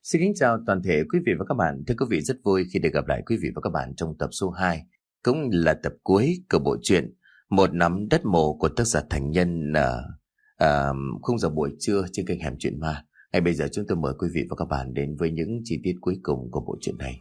Xin kính chào toàn thể quý vị và các bạn. Thưa quý vị, rất vui khi được gặp lại quý vị và các bạn trong tập số 2, cũng là tập cuối của bộ truyện Một Nắm Đất Mồ của tác giả Thành Nhân khung giờ buổi trưa trên kênh Hẻm Chuyện Ma. Ngay bây giờ chúng tôi mời quý vị và các bạn đến với những chi tiết cuối cùng của bộ truyện này.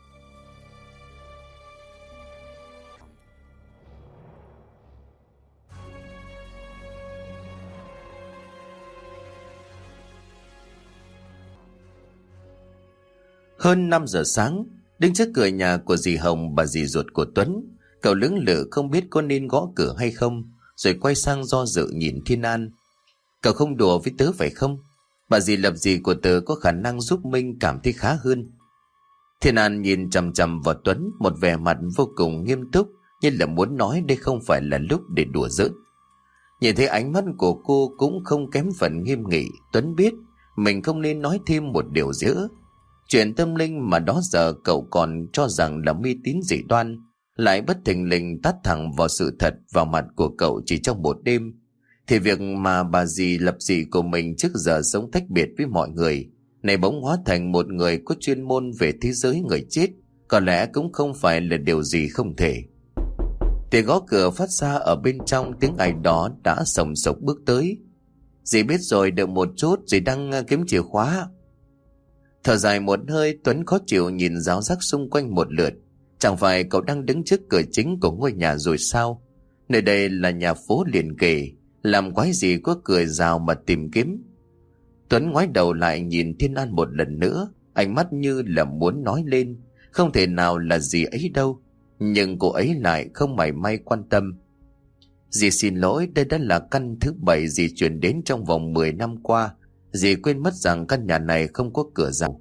Hơn 5 giờ sáng, đứng trước cửa nhà của dì Hồng, bà dì ruột của Tuấn, cậu lưỡng lự không biết có nên gõ cửa hay không, rồi quay sang do dự nhìn Thiên An. Cậu không đùa với tớ phải không? Bà dì lập dì của tớ có khả năng giúp Minh cảm thấy khá hơn. Thiên An nhìn chằm chằm vào Tuấn, một vẻ mặt vô cùng nghiêm túc, như là muốn nói đây không phải là lúc để đùa giỡn. Nhìn thấy ánh mắt của cô cũng không kém phần nghiêm nghị, Tuấn biết mình không nên nói thêm một điều nữa. Chuyện tâm linh mà đó giờ cậu còn cho rằng là mê tín dị đoan, lại bất thình lình tát thẳng vào sự thật vào mặt của cậu chỉ trong một đêm. Thì việc mà bà dì lập dị của mình trước giờ sống tách biệt với mọi người, này bỗng hóa thành một người có chuyên môn về thế giới người chết, có lẽ cũng không phải là điều gì không thể. Tiếng gõ cửa phát ra ở bên trong, tiếng ai đó đã sồng sộc bước tới. Dì biết rồi, đợi một chút, dì đang kiếm chìa khóa. Thở dài một hơi, Tuấn khó chịu nhìn ráo rác xung quanh một lượt. Chẳng phải cậu đang đứng trước cửa chính của ngôi nhà rồi sao? Nơi đây là nhà phố liền kề, làm quái gì có cửa rào mà tìm kiếm. Tuấn ngoái đầu lại nhìn Thiên An một lần nữa, ánh mắt như là muốn nói lên, không thể nào là dì ấy đâu. Nhưng cô ấy lại không mảy may quan tâm. Dì xin lỗi, đây đã là căn thứ 7 dì chuyển đến trong vòng 10 năm qua. Dì quên mất rằng căn nhà này không có cửa rào.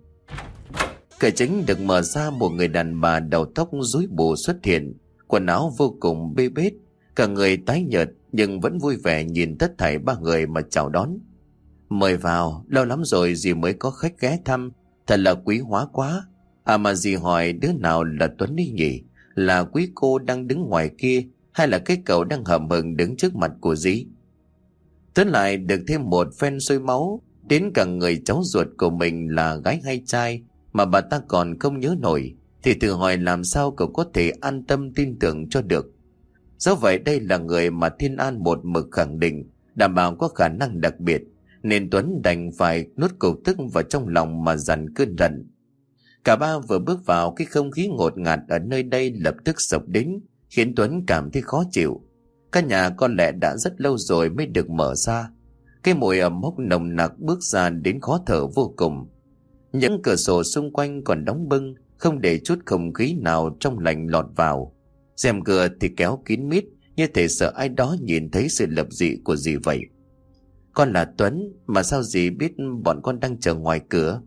Cửa chính được mở ra, một người đàn bà đầu tóc rối bù xuất hiện, quần áo vô cùng bê bết, cả người tái nhợt nhưng vẫn vui vẻ nhìn tất thảy ba người mà chào đón. Mời vào, lâu lắm rồi dì mới có khách ghé thăm, thật là quý hóa quá. À mà dì hỏi đứa nào là Tuấn đi nhỉ? Là quý cô đang đứng ngoài kia, hay là cái cậu đang hậm hực đứng trước mặt của dì? Tuấn lại được thêm một phen sôi máu, đến cả người cháu ruột của mình là gái hay trai mà bà ta còn không nhớ nổi, thì tự hỏi làm sao cậu có thể an tâm tin tưởng cho được. Do vậy đây là người mà Thiên An một mực khẳng định đảm bảo có khả năng đặc biệt, nên Tuấn đành phải nuốt cục tức vào trong lòng mà dằn cơn giận. Cả ba vừa bước vào, cái không khí ngột ngạt ở nơi đây lập tức sộc đến, khiến Tuấn cảm thấy khó chịu. Căn nhà có lẽ đã rất lâu rồi mới được mở ra. Cái mùi ẩm mốc nồng nặc bước ra đến khó thở vô cùng. Những cửa sổ xung quanh còn đóng bưng, không để chút không khí nào trong lành lọt vào. Rèm cửa thì kéo kín mít, như thể sợ ai đó nhìn thấy sự lập dị của dì vậy. Con là Tuấn, mà sao dì biết bọn con đang chờ ngoài cửa?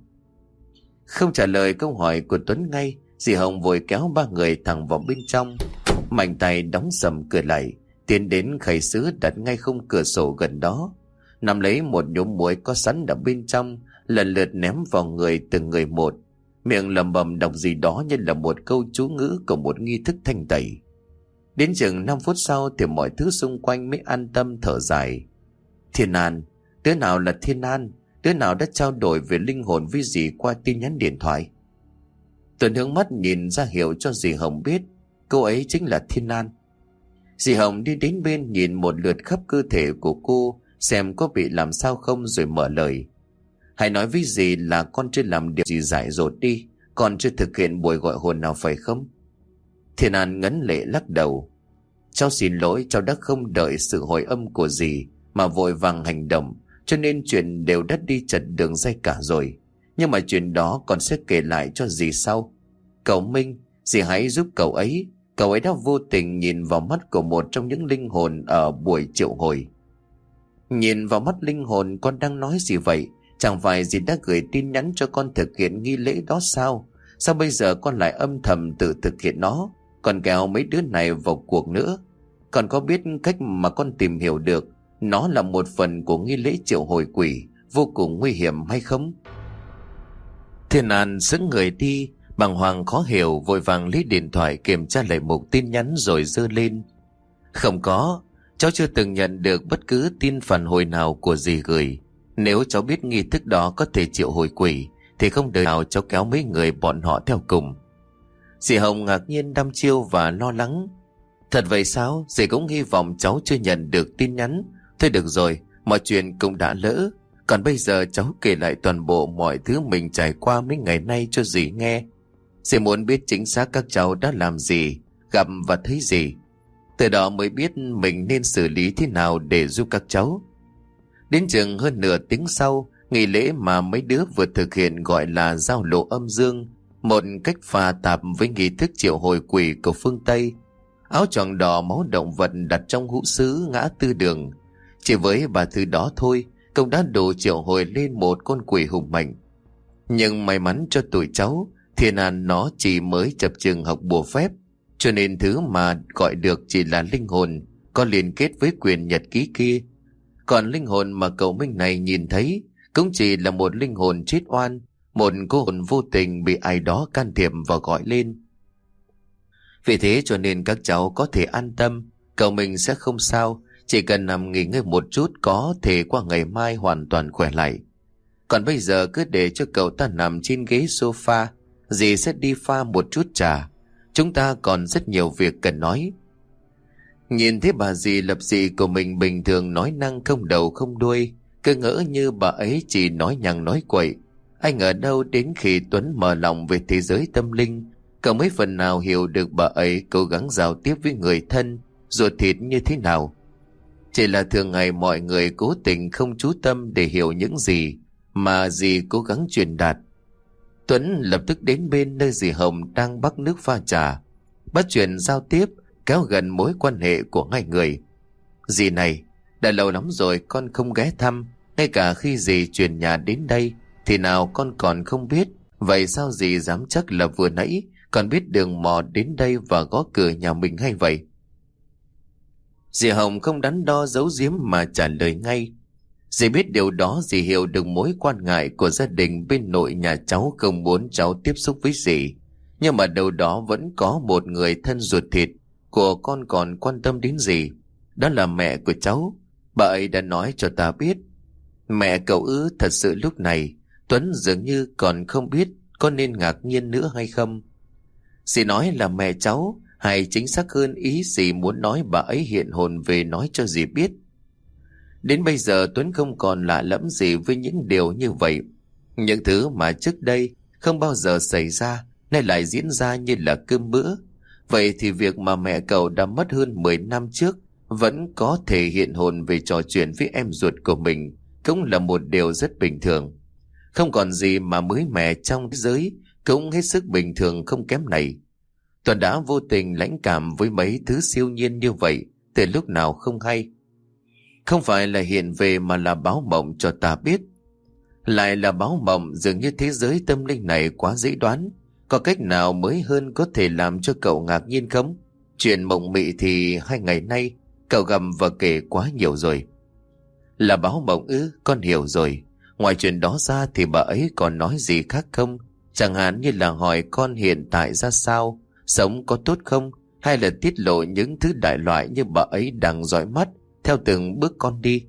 Không trả lời câu hỏi của Tuấn ngay, dì Hồng vội kéo ba người thẳng vào bên trong. Mạnh tay đóng sầm cửa lại, tiến đến khay sứ đặt ngay khung cửa sổ gần đó, nắm lấy một nhúm muối có sẵn ở bên trong, lần lượt ném vào người từng người một, miệng lẩm bẩm đọc gì đó như là một câu chú ngữ của một nghi thức thanh tẩy. Đến chừng 5 phút sau thì mọi thứ xung quanh mới an tâm thở dài. Thiên An, đứa nào là Thiên An? Đứa nào đã trao đổi về linh hồn với dì qua tin nhắn điện thoại? Tuấn hướng mắt nhìn ra hiệu cho dì Hồng biết cô ấy chính là Thiên An. Dì Hồng đi đến bên nhìn một lượt khắp cơ thể của cô, xem có bị làm sao không, rồi mở lời. Hãy nói với dì là con chưa làm điều gì dại dột đi, con chưa thực hiện buổi gọi hồn nào phải không? Thiên An ngấn lệ lắc đầu. Cháu xin lỗi, cháu đã không đợi sự hồi âm của dì mà vội vàng hành động, cho nên chuyện đều đã đi chật đường dây cả rồi. Nhưng mà chuyện đó con sẽ kể lại cho dì sau. Cậu Minh, dì hãy giúp cậu ấy. Cậu ấy đã vô tình nhìn vào mắt của một trong những linh hồn ở buổi triệu hồi. Nhìn vào mắt linh hồn? Con đang nói gì vậy? Chẳng phải dì đã gửi tin nhắn cho con thực hiện nghi lễ đó sao? Sao bây giờ con lại âm thầm tự thực hiện nó, còn kéo mấy đứa này vào cuộc nữa? Con có biết cách mà con tìm hiểu được nó là một phần của nghi lễ triệu hồi quỷ vô cùng nguy hiểm hay không? Thiên An sững người đi, bàng hoàng khó hiểu, vội vàng lấy điện thoại kiểm tra lại mục tin nhắn rồi giơ lên. Không có, cháu chưa từng nhận được bất cứ tin phản hồi nào của dì gửi. Nếu cháu biết nghi thức đó có thể triệu hồi quỷ thì không đời nào cháu kéo mấy người bọn họ theo cùng. Dì Hồng ngạc nhiên đăm chiêu và lo lắng. Thật vậy sao? Dì cũng hy vọng cháu chưa nhận được tin nhắn. Thôi được rồi, mọi chuyện cũng đã lỡ. Còn bây giờ cháu kể lại toàn bộ mọi thứ mình trải qua mấy ngày nay cho dì nghe. Dì muốn biết chính xác các cháu đã làm gì, gặp và thấy gì. Từ đó mới biết mình nên xử lý thế nào để giúp các cháu. Đến chừng hơn nửa tiếng sau, nghi lễ mà mấy đứa vừa thực hiện gọi là giao lộ âm dương, một cách pha tạp với nghi thức triệu hồi quỷ của phương Tây. Áo choàng đỏ máu động vật đặt trong hũ sứ ngã tư đường. Chỉ với ba thứ đó thôi, cũng đã đủ triệu hồi lên một con quỷ hùng mạnh. Nhưng may mắn cho tụi cháu, Thiên An nó chỉ mới chập chừng học bùa phép, cho nên thứ mà gọi được chỉ là linh hồn có liên kết với quyền nhật ký kia. Còn linh hồn mà cậu Minh này nhìn thấy cũng chỉ là một linh hồn chết oan, một cô hồn vô tình bị ai đó can thiệp và gọi lên. Vì thế cho nên các cháu có thể an tâm, cậu mình sẽ không sao, chỉ cần nằm nghỉ ngơi một chút có thể qua ngày mai hoàn toàn khỏe lại. Còn bây giờ cứ để cho cậu ta nằm trên ghế sofa, dì sẽ đi pha một chút trà. Chúng ta còn rất nhiều việc cần nói. Nhìn thấy bà dì lập dị của mình bình thường nói năng không đầu không đuôi, cứ ngỡ như bà ấy chỉ nói nhằng nói quậy. Anh ở đâu đến khi Tuấn mở lòng về thế giới tâm linh, cậu mới phần nào hiểu được bà ấy cố gắng giao tiếp với người thân, ruột thịt như thế nào. Chỉ là thường ngày mọi người cố tình không chú tâm để hiểu những gì mà dì cố gắng truyền đạt. Tuấn lập tức đến bên nơi dì Hồng đang bắc nước pha trà, bắt chuyện giao tiếp, kéo gần mối quan hệ của hai người. Dì này, đã lâu lắm rồi con không ghé thăm, ngay cả khi dì chuyển nhà đến đây thì nào con còn không biết. Vậy sao dì dám chắc là vừa nãy còn biết đường mò đến đây và gõ cửa nhà mình hay vậy? Dì Hồng không đắn đo giấu giếm mà trả lời ngay. Dì biết điều đó, dì hiểu được mối quan ngại của gia đình bên nội nhà cháu không muốn cháu tiếp xúc với dì. Nhưng mà đâu đó vẫn có một người thân ruột thịt của con còn quan tâm đến dì. Đó là mẹ của cháu. Bà ấy đã nói cho ta biết. Mẹ cậu thật sự lúc này Tuấn dường như còn không biết có nên ngạc nhiên nữa hay không. Dì nói là mẹ cháu, hay chính xác hơn ý dì muốn nói bà ấy hiện hồn về nói cho dì biết. Đến bây giờ Tuấn không còn lạ lẫm gì với những điều như vậy. Những thứ mà trước đây không bao giờ xảy ra nay lại diễn ra như là cơm bữa. Vậy thì việc mà mẹ cậu đã mất hơn 10 năm trước vẫn có thể hiện hồn về trò chuyện với em ruột của mình cũng là một điều rất bình thường. Không còn gì mà mới mẻ trong thế giới, cũng hết sức bình thường không kém này. Tuấn đã vô tình lãnh cảm với mấy thứ siêu nhiên như vậy từ lúc nào không hay. Không phải là hiện về mà là báo mộng cho ta biết. Lại là báo mộng, dường như thế giới tâm linh này quá dễ đoán. Có cách nào mới hơn có thể làm cho cậu ngạc nhiên không? Chuyện mộng mị thì 2 ngày nay cậu gặp và kể quá nhiều rồi. Là báo mộng ư? Con hiểu rồi. Ngoài chuyện đó ra thì bà ấy còn nói gì khác không? Chẳng hạn như là hỏi con hiện tại ra sao, sống có tốt không, hay là tiết lộ những thứ đại loại như bà ấy đang dõi mắt theo từng bước con đi.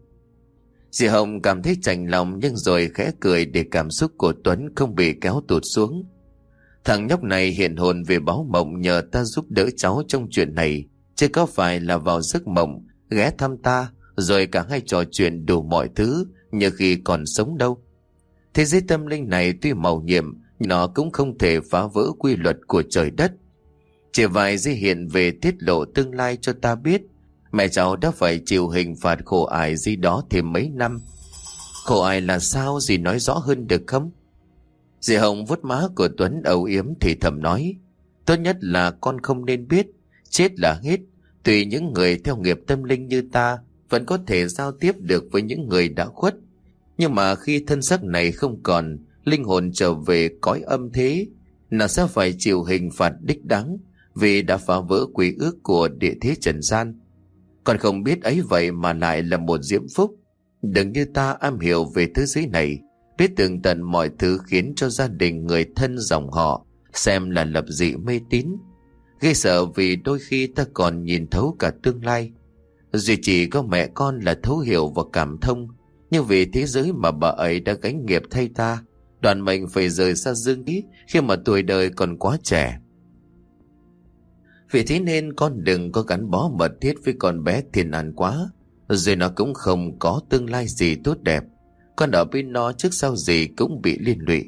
Dì Hồng cảm thấy chạnh lòng nhưng rồi khẽ cười để cảm xúc của Tuấn không bị kéo tụt xuống. Thằng nhóc này hiện hồn về báo mộng nhờ ta giúp đỡ cháu trong chuyện này, chứ có phải là vào giấc mộng ghé thăm ta rồi cả hai trò chuyện đủ mọi thứ như khi còn sống đâu. Thế giới tâm linh này tuy màu nhiệm, nó cũng không thể phá vỡ quy luật của trời đất. Chỉ vài giây hiện về tiết lộ tương lai cho ta biết mẹ cháu đã phải chịu hình phạt khổ ải gì đó thêm mấy năm. Khổ ải là sao, dì nói rõ hơn được không? Dì Hồng vuốt má của Tuấn âu yếm thì thầm nói, tốt nhất là con không nên biết, chết là hết. Tùy những người theo nghiệp tâm linh như ta vẫn có thể giao tiếp được với những người đã khuất, nhưng mà khi thân xác này không còn, linh hồn trở về cõi âm thế, nó sẽ phải chịu hình phạt đích đáng vì đã phá vỡ quy ước của địa thế trần gian. Con không biết ấy vậy mà lại là một diễm phúc. Đừng như ta am hiểu về thế giới này, biết tường tận mọi thứ khiến cho gia đình, người thân, dòng họ xem là lập dị mê tín. Ghê sợ vì đôi khi ta còn nhìn thấu cả tương lai. Duy chỉ có mẹ con là thấu hiểu và cảm thông, nhưng vì thế giới mà bà ấy đã gánh nghiệp thay ta Đoàn mệnh phải rời xa dương khí khi mà tuổi đời còn quá trẻ. Vì thế nên con đừng có gắn bó mật thiết với con bé Thiên An quá, rồi nó cũng không có tương lai gì tốt đẹp. Con ở bên nó trước sau gì cũng bị liên lụy.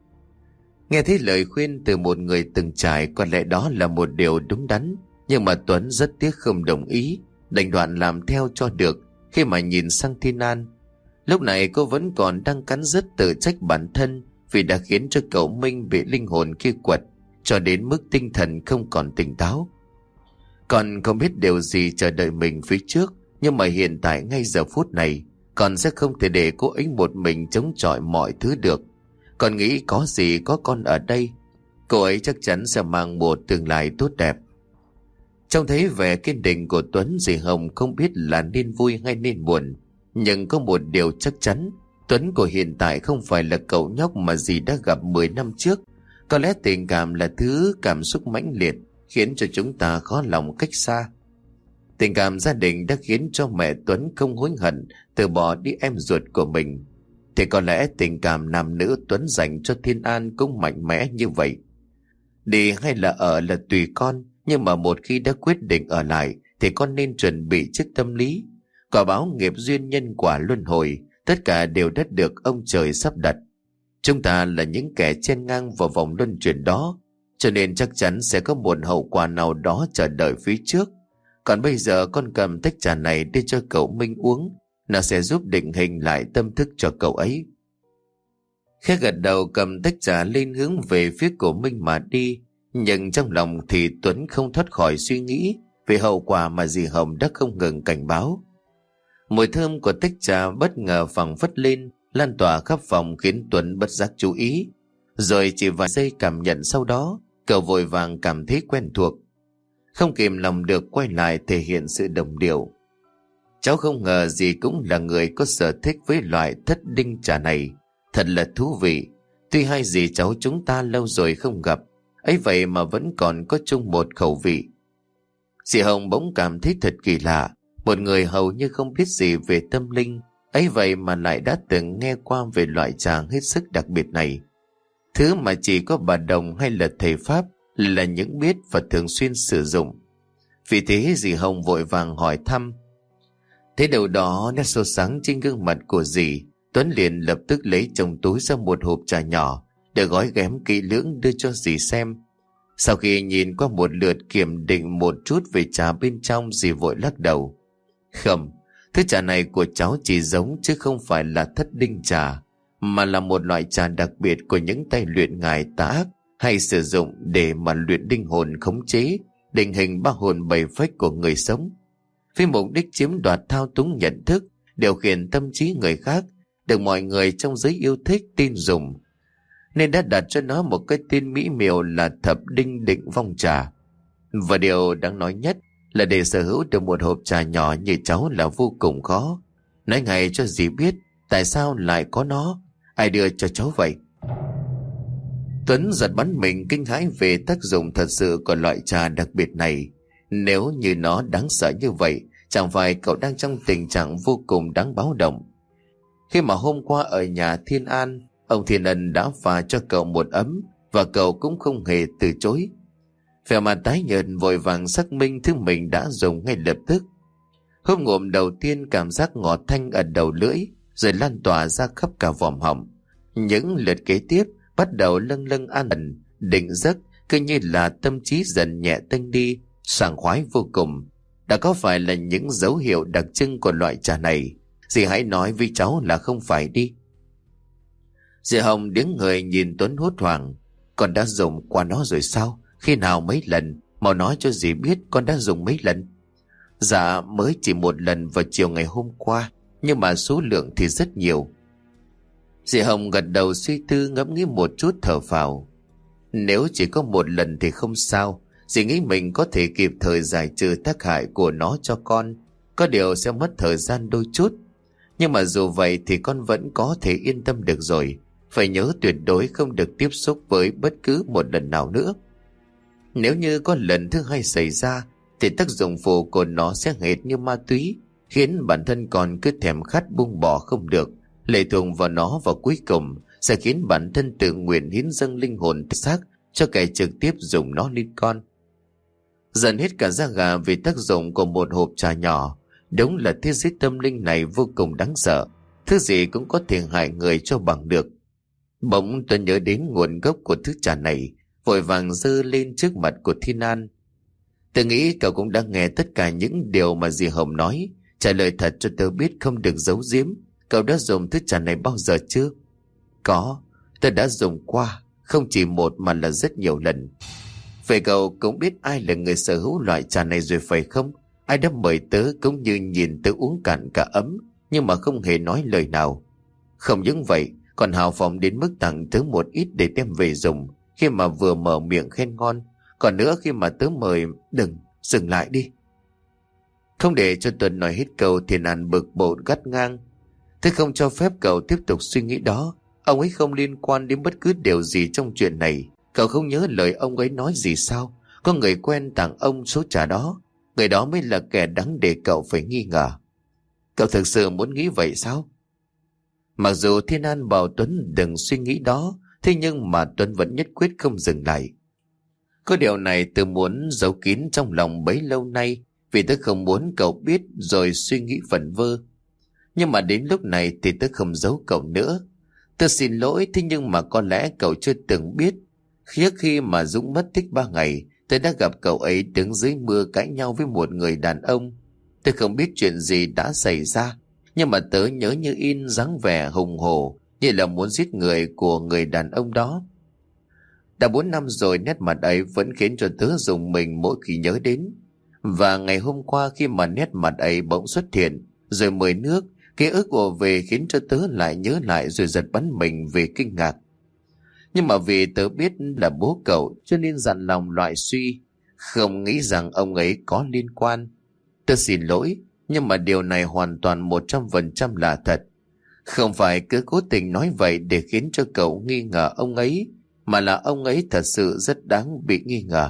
Nghe thấy lời khuyên từ một người từng trải, có lẽ đó là một điều đúng đắn, nhưng mà Tuấn rất tiếc không đồng ý, đành đoạn làm theo cho được. Khi mà nhìn sang Thiên An, lúc này cô vẫn còn đang cắn rứt tự trách bản thân vì đã khiến cho cậu Minh bị linh hồn kia quật cho đến mức tinh thần không còn tỉnh táo. Còn không biết điều gì chờ đợi mình phía trước, nhưng mà hiện tại ngay giờ phút này con sẽ không thể để cô ấy một mình chống chọi mọi thứ được. Con nghĩ có gì có con ở đây, cô ấy chắc chắn sẽ mang một tương lai tốt đẹp. Trông thấy vẻ kiên định của Tuấn, dì Hồng không biết là nên vui hay nên buồn. Nhưng có một điều chắc chắn, Tuấn của hiện tại không phải là cậu nhóc mà dì đã gặp 10 năm trước. Có lẽ tình cảm là thứ cảm xúc mãnh liệt khiến cho chúng ta khó lòng cách xa. Tình cảm gia đình đã khiến cho mẹ Tuấn không hối hận từ bỏ đi em ruột của mình. Thì có lẽ tình cảm nam nữ Tuấn dành cho Thiên An cũng mạnh mẽ như vậy. Đi hay là ở là tùy con, nhưng mà một khi đã quyết định ở lại thì con nên chuẩn bị trước tâm lý. Quả báo nghiệp duyên nhân quả luân hồi, tất cả đều đã được ông trời sắp đặt. Chúng ta là những kẻ chen ngang vào vòng luân chuyển đó, cho nên chắc chắn sẽ có một hậu quả nào đó chờ đợi phía trước. Còn bây giờ con cầm tách trà này đi cho cậu Minh uống, nó sẽ giúp định hình lại tâm thức cho cậu ấy. Khẽ gật đầu cầm tách trà lên hướng về phía của Minh mà đi. Nhưng trong lòng thì Tuấn không thoát khỏi suy nghĩ về hậu quả mà dì Hồng đã không ngừng cảnh báo. Mùi thơm của tách trà bất ngờ phảng phất lên, lan tỏa khắp phòng khiến Tuấn bất giác chú ý. Rồi chỉ vài giây cảm nhận sau đó, cậu vội vàng cảm thấy quen thuộc. Không kìm lòng được quay lại thể hiện sự đồng điệu. Cháu không ngờ dì cũng là người có sở thích với loại thất đinh trà này. Thật là thú vị. Tuy hai dì cháu chúng ta lâu rồi không gặp, ấy vậy mà vẫn còn có chung một khẩu vị. Dì Hồng bỗng cảm thấy thật kỳ lạ. Một người hầu như không biết gì về tâm linh, ấy vậy mà lại đã từng nghe qua về loại trà hết sức đặc biệt này. Thứ mà chỉ có bà Đồng hay là thầy Pháp là những biết và thường xuyên sử dụng. Vì thế dì Hồng vội vàng hỏi thăm. Thế đầu đó nét sâu sáng trên gương mặt của dì, Tuấn liền lập tức lấy trong túi ra một hộp trà nhỏ để gói ghém kỹ lưỡng đưa cho dì xem. Sau khi nhìn qua một lượt kiểm định một chút về trà bên trong, dì vội lắc đầu. Không, thứ trà này của cháu chỉ giống chứ không phải là thất đinh trà, mà là một loại trà đặc biệt của những tay luyện ngài tà ác hay sử dụng để mà luyện linh hồn, khống chế định hình ba hồn bảy phách của người sống, với mục đích chiếm đoạt, thao túng nhận thức, điều khiển tâm trí người khác, được mọi người trong giới yêu thích tin dùng, nên đã đặt cho nó một cái tên mỹ miều là Thập Đinh Định Vong Trà. Và điều đáng nói nhất là để sở hữu được một hộp trà nhỏ như cháu là vô cùng khó. Nói ngay cho dì biết tại sao lại có nó, ai đưa cho cháu vậy? Tuấn giật bắn mình kinh hãi về tác dụng thật sự của loại trà đặc biệt này. Nếu như nó đáng sợ như vậy, chẳng phải cậu đang trong tình trạng vô cùng đáng báo động. Khi mà hôm qua ở nhà Thiên An, ông Thiên Ân đã pha cho cậu một ấm và cậu cũng không hề từ chối. Vẻ mặt tái nhợt vội vàng xác minh thứ mình đã dùng ngay lập tức. Hớp ngụm đầu tiên cảm giác ngọt thanh ở đầu lưỡi, rồi lan tỏa ra khắp cả vòm họng. Những lượt kế tiếp bắt đầu lâng lâng an ẩn, định giấc, cứ như là tâm trí dần nhẹ tênh đi, sảng khoái vô cùng. Đã có phải là những dấu hiệu đặc trưng của loại trà này? Dì hãy nói với cháu là không phải đi. Dì Hồng đứng người nhìn Tuấn hốt hoảng. Con đã dùng qua nó rồi sao? Khi nào, mấy lần? Mau nói cho dì biết con đã dùng mấy lần. Dạ mới chỉ một lần vào chiều ngày hôm qua, nhưng mà số lượng thì rất nhiều. Dì Hồng gật đầu suy tư, ngẫm nghĩ một chút thở phào. Nếu chỉ có một lần thì không sao. Dì nghĩ mình có thể kịp thời giải trừ tác hại của nó cho con. Có điều sẽ mất thời gian đôi chút, nhưng mà dù vậy thì con vẫn có thể yên tâm được rồi. Phải nhớ tuyệt đối không được tiếp xúc với bất cứ một lần nào nữa. Nếu như có lần thứ hai xảy ra thì tác dụng phụ của nó sẽ hệt như ma túy, khiến bản thân còn cứ thèm khát buông bỏ không được, lệ thuộc vào nó, và cuối cùng sẽ khiến bản thân tự nguyện hiến dâng linh hồn xác cho kẻ trực tiếp dùng nó lên con. Dần hết cả da gà vì tác dụng của một hộp trà nhỏ. Đúng là thế giới tâm linh này vô cùng đáng sợ, thứ gì cũng có thể hại người cho bằng được. Bỗng Tuấn nhớ đến nguồn gốc của thứ trà này, vội vàng giơ lên trước mặt của Thiên An. Tớ nghĩ cậu cũng đã nghe tất cả những điều mà dì Hồng nói. Trả lời thật cho tớ biết, không được giấu giếm. Cậu đã dùng thứ trà này bao giờ chưa? Có, tớ đã dùng qua, không chỉ một mà là rất nhiều lần. Vậy cậu cũng biết ai là người sở hữu loại trà này rồi phải không? Ai đã mời tớ cũng như nhìn tớ uống cạn cả ấm, nhưng mà không hề nói lời nào. Không những vậy, còn hào phóng đến mức tặng tớ một ít để đem về dùng khi mà vừa mở miệng khen ngon. Còn nữa, khi mà tớ mời, đừng, dừng lại đi. Không để cho Tuấn nói hết câu, Thiên An bực bội gắt ngang. Thế không cho phép cậu tiếp tục suy nghĩ đó. Ông ấy không liên quan đến bất cứ điều gì trong chuyện này. Cậu không nhớ lời ông ấy nói gì sao? Có người quen tặng ông số trà đó, người đó mới là kẻ đáng để cậu phải nghi ngờ. Cậu thực sự muốn nghĩ vậy sao? Mặc dù Thiên An bảo Tuấn đừng suy nghĩ đó, thế nhưng mà Tuấn vẫn nhất quyết không dừng lại. Có điều này tôi muốn giấu kín trong lòng bấy lâu nay, vì tôi không muốn cậu biết rồi suy nghĩ vẩn vơ. Nhưng mà đến lúc này thì tôi không giấu cậu nữa. Tôi xin lỗi, thế nhưng mà có lẽ cậu chưa từng biết. Trước khi mà Dũng mất tích 3 ngày, tôi đã gặp cậu ấy đứng dưới mưa cãi nhau với một người đàn ông. Tôi không biết chuyện gì đã xảy ra, nhưng mà tớ nhớ như in dáng vẻ hùng hổ, như là muốn giết người của người đàn ông đó. Đã 4 năm rồi, nét mặt ấy vẫn khiến cho tớ rùng mình mỗi khi nhớ đến. Và ngày hôm qua khi mà nét mặt ấy bỗng xuất hiện, rồi mời nước, ký ức ùa về khiến cho tớ lại nhớ lại rồi giật bắn mình vì kinh ngạc. Nhưng mà vì tớ biết là bố cậu cho nên dặn lòng loại suy, không nghĩ rằng ông ấy có liên quan. Tớ xin lỗi, nhưng mà điều này hoàn toàn 100% là thật. Không phải cứ cố tình nói vậy để khiến cho cậu nghi ngờ ông ấy, mà là ông ấy thật sự rất đáng bị nghi ngờ.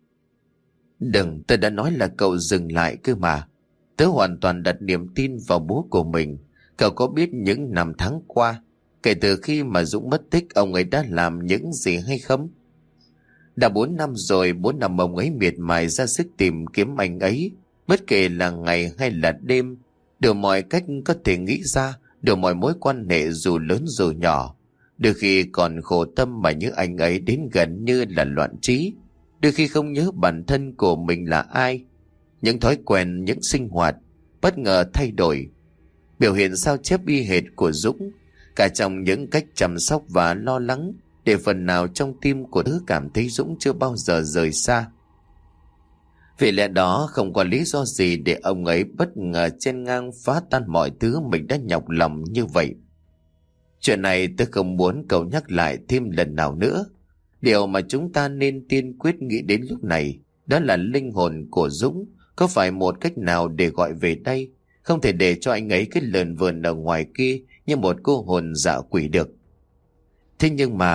Đừng, tớ đã nói là cậu dừng lại cơ mà. Tớ hoàn toàn đặt niềm tin vào bố của mình. Cậu có biết những năm tháng qua, kể từ khi mà Dũng mất tích, ông ấy đã làm những gì hay không? Đã 4 năm rồi, 4 năm ông ấy miệt mài ra sức tìm kiếm anh ấy, bất kể là ngày hay là đêm, đều mọi cách có thể nghĩ ra, đều mọi mối quan hệ dù lớn dù nhỏ. Đôi khi còn khổ tâm mà nhớ anh ấy đến gần như là loạn trí. Đôi khi không nhớ bản thân của mình là ai. Những thói quen, những sinh hoạt bất ngờ thay đổi. Biểu hiện sao chép y hệt của Dũng, cả trong những cách chăm sóc và lo lắng, để phần nào trong tim của tớ cảm thấy Dũng chưa bao giờ rời xa. Vì lẽ đó không có lý do gì để ông ấy bất ngờ chen ngang phá tan mọi thứ mình đã nhọc lòng như vậy. Chuyện này tôi không muốn cậu nhắc lại thêm lần nào nữa. Điều mà chúng ta nên tiên quyết nghĩ đến lúc này, đó là linh hồn của Dũng có phải một cách nào để gọi về đây. Không thể để cho anh ấy cứ lờn vờn ở ngoài kia như một cô hồn dã quỷ được. Thế nhưng mà...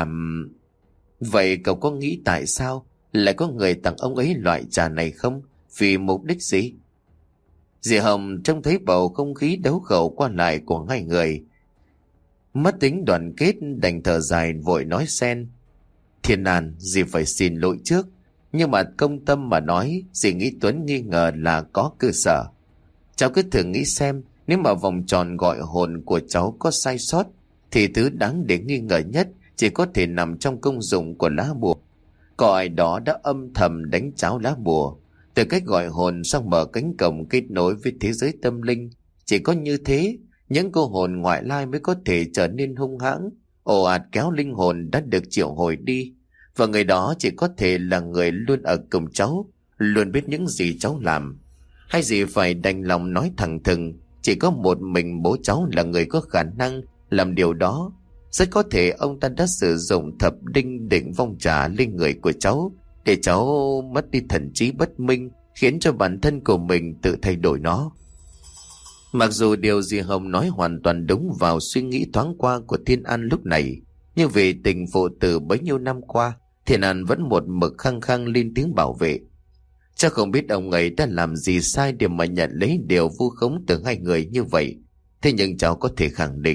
Vậy cậu có nghĩ tại sao lại có người tặng ông ấy loại trà này không? Vì mục đích gì? Dì Hồng trông thấy bầu không khí đấu khẩu qua lại của hai người, mất tính đoàn kết, đành thở dài vội nói xen. Thiên An, dì phải xin lỗi trước, nhưng mà công tâm mà nói, dì nghĩ Tuấn nghi ngờ là có cơ sở. Cháu cứ thử nghĩ xem, nếu mà vòng tròn gọi hồn của cháu có sai sót, thì thứ đáng để nghi ngờ nhất chỉ có thể nằm trong công dụng của lá bùa. Có ai đó đã âm thầm đánh cháo lá bùa, từ cách gọi hồn sang mở cánh cổng kết nối với thế giới tâm linh. Chỉ có như thế, những cô hồn ngoại lai mới có thể trở nên hung hãng, ồ ạt kéo linh hồn đã được triệu hồi đi. Và người đó chỉ có thể là người luôn ở cùng cháu, luôn biết những gì cháu làm. Hay gì phải đành lòng nói thẳng thừng, chỉ có một mình bố cháu là người có khả năng làm điều đó. Rất có thể ông ta đã sử dụng thập đinh định vong trà lên người của cháu, để cháu mất đi thần trí bất minh, khiến cho bản thân của mình tự thay đổi nó. Mặc dù điều dì Hồng nói hoàn toàn đúng vào suy nghĩ thoáng qua của Thiên An lúc này, nhưng vì tình phụ tử bấy nhiêu năm qua, Thiên An vẫn một mực khăng khăng lên tiếng bảo vệ. Chắc không biết ông ấy đã làm gì sai để mà nhận lấy điều vu khống từ hai người như vậy. Thế nhưng cháu có thể khẳng định,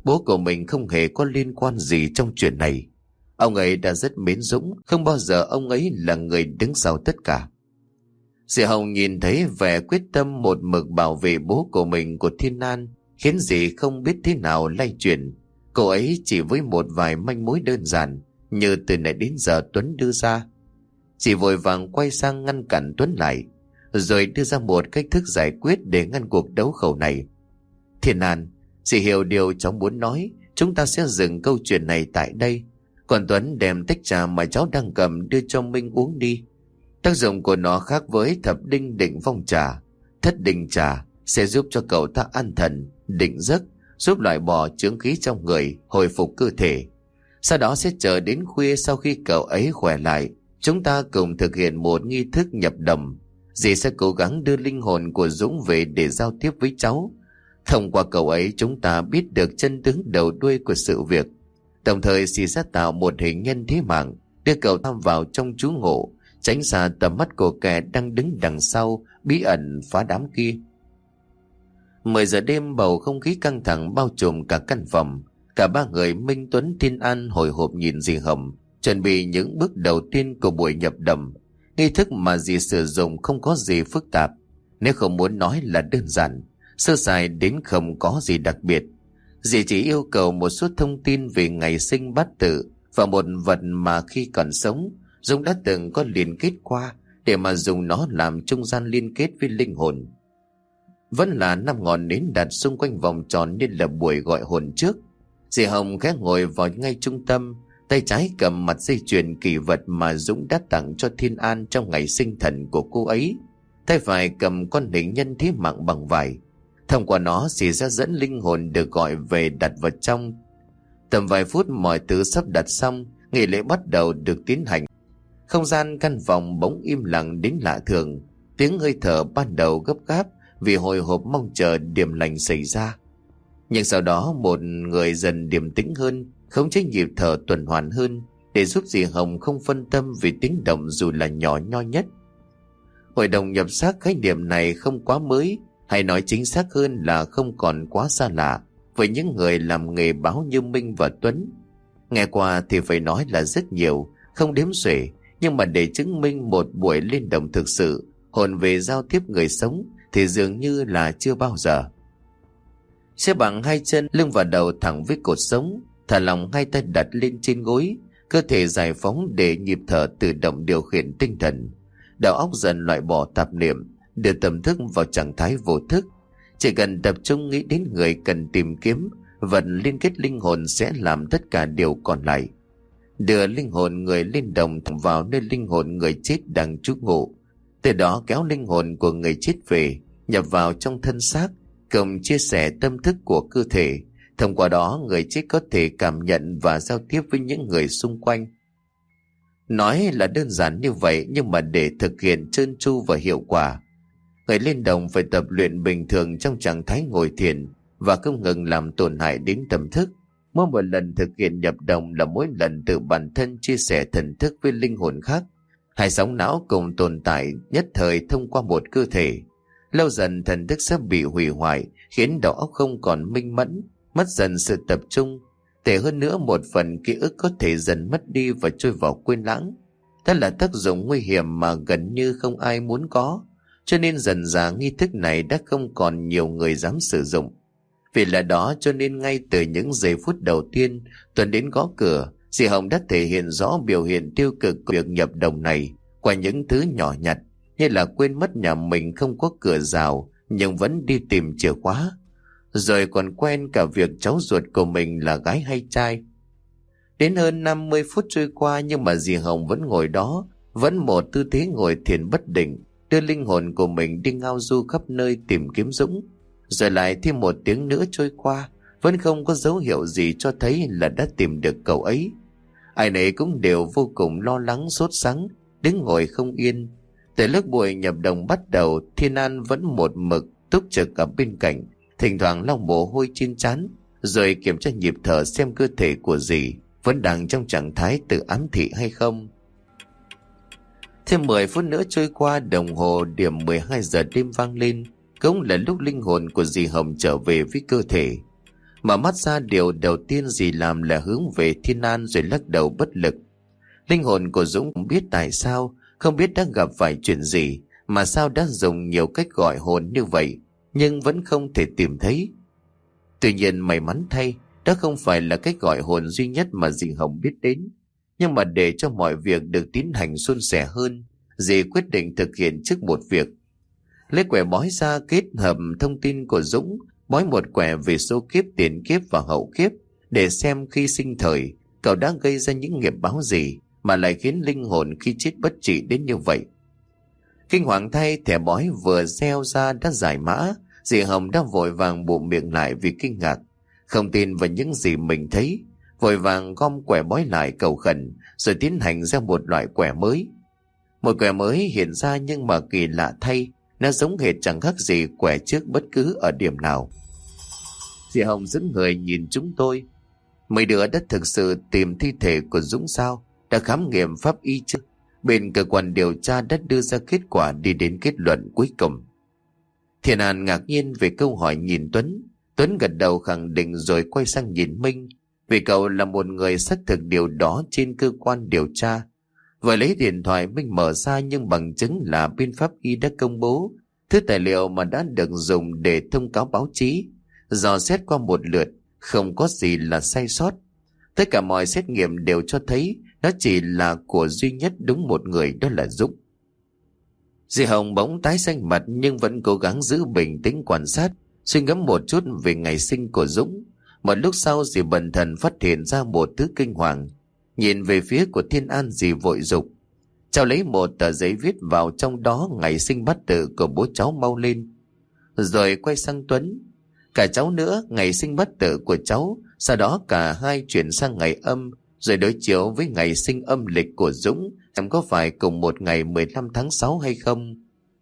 bố của mình không hề có liên quan gì trong chuyện này. Ông ấy đã rất mến Dũng, không bao giờ ông ấy là người đứng sau tất cả. Dì Hồng nhìn thấy vẻ quyết tâm một mực bảo vệ bố của mình của Thiên An, khiến dì không biết thế nào lay chuyển. Cô ấy chỉ với một vài manh mối đơn giản như từ nãy đến giờ Tuấn đưa ra. Chị vội vàng quay sang ngăn cản Tuấn lại, rồi đưa ra một cách thức giải quyết để ngăn cuộc đấu khẩu này. Thiên An, chị hiểu điều cháu muốn nói, chúng ta sẽ dừng câu chuyện này tại đây. Còn Tuấn đem tách trà mà cháu đang cầm đưa cho Minh uống đi. Tác dụng của nó khác với thập đinh định phong trà. Thất đinh trà sẽ giúp cho cậu ta an thần, định giấc, giúp loại bỏ chướng khí trong người, hồi phục cơ thể. Sau đó sẽ chờ đến khuya, sau khi cậu ấy khỏe lại, chúng ta cùng thực hiện một nghi thức nhập đầm. Dì sẽ cố gắng đưa linh hồn của Dũng về để giao tiếp với cháu. Thông qua cậu ấy chúng ta biết được chân tướng đầu đuôi của sự việc. Đồng thời dì sẽ tạo một hình nhân thế mạng, đưa cậu ta vào trong trú ngụ, tránh xa tầm mắt của kẻ đang đứng đằng sau bí ẩn phá đám kia. 10 giờ đêm, bầu không khí căng thẳng bao trùm cả căn phòng. Cả ba người Minh, Tuấn, Thiên An hồi hộp nhìn dì Hồng chuẩn bị những bước đầu tiên của buổi nhập đầm. Nghi thức mà dì sử dụng không có gì phức tạp, nếu không muốn nói là đơn giản, sơ sài đến không có gì đặc biệt. Dì chỉ yêu cầu một số thông tin về ngày sinh bát tự và một vật mà khi còn sống Dũng đã từng có liên kết qua, để mà dùng nó làm trung gian liên kết với linh hồn. Vẫn là 5 ngọn nến đặt xung quanh vòng tròn nên là buổi gọi hồn trước. Dì Hồng khẽ ngồi vào ngay trung tâm, tay trái cầm mặt dây chuyền kỳ vật mà Dũng đã tặng cho Thiên An trong ngày sinh thần của cô ấy, tay phải cầm con hình nhân thế mạng bằng vải. Thông qua nó dì sẽ dẫn linh hồn được gọi về đặt vào trong. Tầm vài phút mọi thứ sắp đặt xong, nghi lễ bắt đầu được tiến hành. Không gian căn phòng bỗng im lặng đến lạ thường, tiếng hơi thở ban đầu gấp gáp vì hồi hộp mong chờ điểm lành xảy ra. Nhưng sau đó một người dần điềm tĩnh hơn, khống chế nhịp thở tuần hoàn hơn, để giúp dì Hồng không phân tâm vì tiếng động dù là nhỏ nhoi nhất. Hội đồng nhập xác, khái niệm này không quá mới, hay nói chính xác hơn là không còn quá xa lạ với những người làm nghề báo như Minh và Tuấn. Nghe qua thì phải nói là rất nhiều, không đếm xuể, nhưng mà để chứng minh một buổi lên đồng thực sự, hồn về giao tiếp người sống thì dường như là chưa bao giờ. Xếp bằng hai chân, lưng và đầu thẳng với cột sống, thả lỏng hai tay đặt lên trên gối, cơ thể giải phóng để nhịp thở tự động điều khiển tinh thần. Đầu óc dần loại bỏ tạp niệm, đưa tâm thức vào trạng thái vô thức. Chỉ cần tập trung nghĩ đến người cần tìm kiếm, vật liên kết linh hồn sẽ làm tất cả điều còn lại. Đưa linh hồn người lên đồng vào nơi linh hồn người chết đang trú ngụ, từ đó kéo linh hồn của người chết về, nhập vào trong thân xác, cùng chia sẻ tâm thức của cơ thể. Thông qua đó người chết có thể cảm nhận và giao tiếp với những người xung quanh. Nói là đơn giản như vậy, nhưng mà để thực hiện trơn tru và hiệu quả, người lên đồng phải tập luyện bình thường trong trạng thái ngồi thiền và không ngừng làm tổn hại đến tâm thức. Mỗi một lần thực hiện nhập đồng là mỗi lần tự bản thân chia sẻ thần thức với linh hồn khác. Hai sóng não cùng tồn tại nhất thời thông qua một cơ thể. Lâu dần thần thức sẽ bị hủy hoại, khiến đầu óc không còn minh mẫn, mất dần sự tập trung. Tệ hơn nữa, một phần ký ức có thể dần mất đi và trôi vào quên lãng. Đó là tác dụng nguy hiểm mà gần như không ai muốn có. Cho nên dần dà nghi thức này đã không còn nhiều người dám sử dụng. Vì là đó cho nên ngay từ những giây phút đầu tiên Tuấn đến gõ cửa, dì Hồng đã thể hiện rõ biểu hiện tiêu cực của việc nhập đồng này qua những thứ nhỏ nhặt, như là quên mất nhà mình không có cửa rào nhưng vẫn đi tìm chìa khóa, rồi còn quen cả việc cháu ruột của mình là gái hay trai. Đến hơn 50 phút trôi qua nhưng mà dì Hồng vẫn ngồi đó, vẫn một tư thế ngồi thiền bất định, đưa linh hồn của mình đi ngao du khắp nơi tìm kiếm Dũng. Rồi lại thêm một tiếng nữa trôi qua, vẫn không có dấu hiệu gì cho thấy là đã tìm được cậu ấy. Ai nấy cũng đều vô cùng lo lắng sốt sắng, đứng ngồi không yên. Từ lúc buổi nhập đồng bắt đầu, Thiên An vẫn một mực túc trực ở bên cạnh, thỉnh thoảng lau mồ hôi trên trán, rồi kiểm tra nhịp thở xem cơ thể của dì vẫn đang trong trạng thái tự ám thị hay không. Thêm 10 phút nữa trôi qua, đồng hồ điểm 12 giờ đêm vang lên, cũng là lúc linh hồn của dì Hồng trở về với cơ thể. Mở mắt ra, điều đầu tiên dì làm là hướng về Thiên An rồi lắc đầu bất lực. Linh hồn của Dũng không biết tại sao, không biết đã gặp phải chuyện gì, mà sao đã dùng nhiều cách gọi hồn như vậy, nhưng vẫn không thể tìm thấy. Tuy nhiên may mắn thay, đó không phải là cách gọi hồn duy nhất mà dì Hồng biết đến. Nhưng mà để cho mọi việc được tiến hành suôn sẻ hơn, dì quyết định thực hiện trước một việc. Lấy quẻ bói ra kết hợp thông tin của Dũng, bói một quẻ về số kiếp, tiền kiếp và hậu kiếp, để xem khi sinh thời cậu đã gây ra những nghiệp báo gì mà lại khiến linh hồn khi chết bất trị đến như vậy. Kinh hoàng thay, thẻ bói vừa gieo ra đã giải mã, dì Hồng đã vội vàng bụm miệng lại vì kinh ngạc, không tin vào những gì mình thấy, vội vàng gom quẻ bói lại cầu khẩn, rồi tiến hành ra một loại quẻ mới. Một quẻ mới hiện ra, nhưng mà kỳ lạ thay, nó giống hệt chẳng khác gì quẻ trước bất cứ ở điểm nào. Dì Hồng đứng người nhìn chúng tôi. Mấy đứa đã thực sự tìm thi thể của Dũng sao? Đã khám nghiệm pháp y chưa? Bên cơ quan điều tra đã đưa ra kết quả đi đến kết luận cuối cùng. Thiên An ngạc nhiên về câu hỏi nhìn Tuấn. Tuấn gật đầu khẳng định rồi quay sang nhìn Minh, vì cậu là một người xác thực điều đó trên cơ quan điều tra. Vừa lấy điện thoại, Minh mở ra nhưng bằng chứng là bên pháp y đã công bố thứ tài liệu mà đã được dùng để thông cáo báo chí. Dò xét qua một lượt, không có gì là sai sót. Tất cả mọi xét nghiệm đều cho thấy nó chỉ là của duy nhất đúng một người, đó là Dũng. Dì Hồng bỗng tái xanh mặt nhưng vẫn cố gắng giữ bình tĩnh quan sát, suy ngẫm một chút về ngày sinh của Dũng. Một lúc sau dì bần thần phát hiện ra một thứ kinh hoàng. Nhìn về phía của Thiên An, dì vội dục: cháu lấy một tờ giấy viết vào trong đó ngày sinh bát tự của bố cháu mau lên. Rồi quay sang Tuấn: cả cháu nữa, ngày sinh bát tự của cháu, sau đó cả hai chuyển sang ngày âm, rồi đối chiếu với ngày sinh âm lịch của Dũng, em có phải cùng một ngày 15 tháng 6 hay không?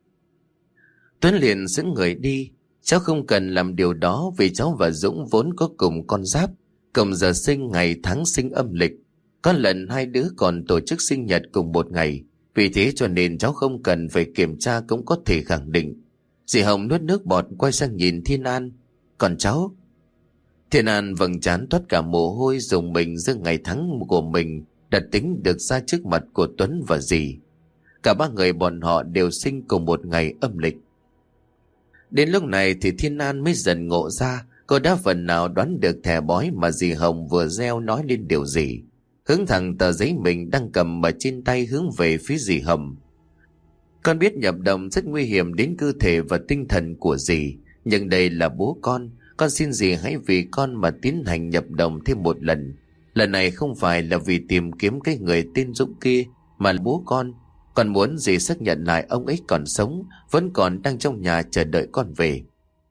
Tuấn liền dẫn người đi: cháu không cần làm điều đó, vì cháu và Dũng vốn có cùng con giáp, cùng giờ sinh ngày tháng sinh âm lịch. Có lần hai đứa còn tổ chức sinh nhật cùng một ngày, vì thế cho nên cháu không cần phải kiểm tra cũng có thể khẳng định. Dì Hồng nuốt nước bọt quay sang nhìn Thiên An: còn cháu? Thiên An vầng trán toát cả mồ hôi, dùng mình giơ ngày tháng của mình đặt tính được ra trước mặt của Tuấn và dì. Cả ba người bọn họ đều sinh cùng một ngày âm lịch. Đến lúc này thì Thiên An mới dần ngộ ra, cô đã phần nào đoán được thẻ bói mà dì Hồng vừa gieo nói lên điều gì. Hướng thẳng tờ giấy mình đang cầm ở trên tay hướng về phía dì Hồng. Con biết nhập đồng rất nguy hiểm đến cơ thể và tinh thần của dì, nhưng đây là bố con xin dì hãy vì con mà tiến hành nhập đồng thêm một lần. Lần này không phải là vì tìm kiếm cái người tên Dũng kia, mà là bố con muốn dì xác nhận lại ông ấy còn sống, vẫn còn đang trong nhà chờ đợi con về.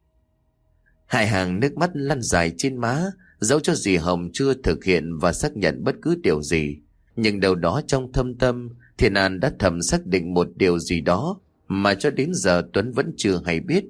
Hai hàng nước mắt lăn dài trên má, dẫu cho dì Hồng chưa thực hiện và xác nhận bất cứ điều gì, nhưng đâu đó trong thâm tâm, Thiên An đã thầm xác định một điều gì đó mà cho đến giờ Tuấn vẫn chưa hay biết.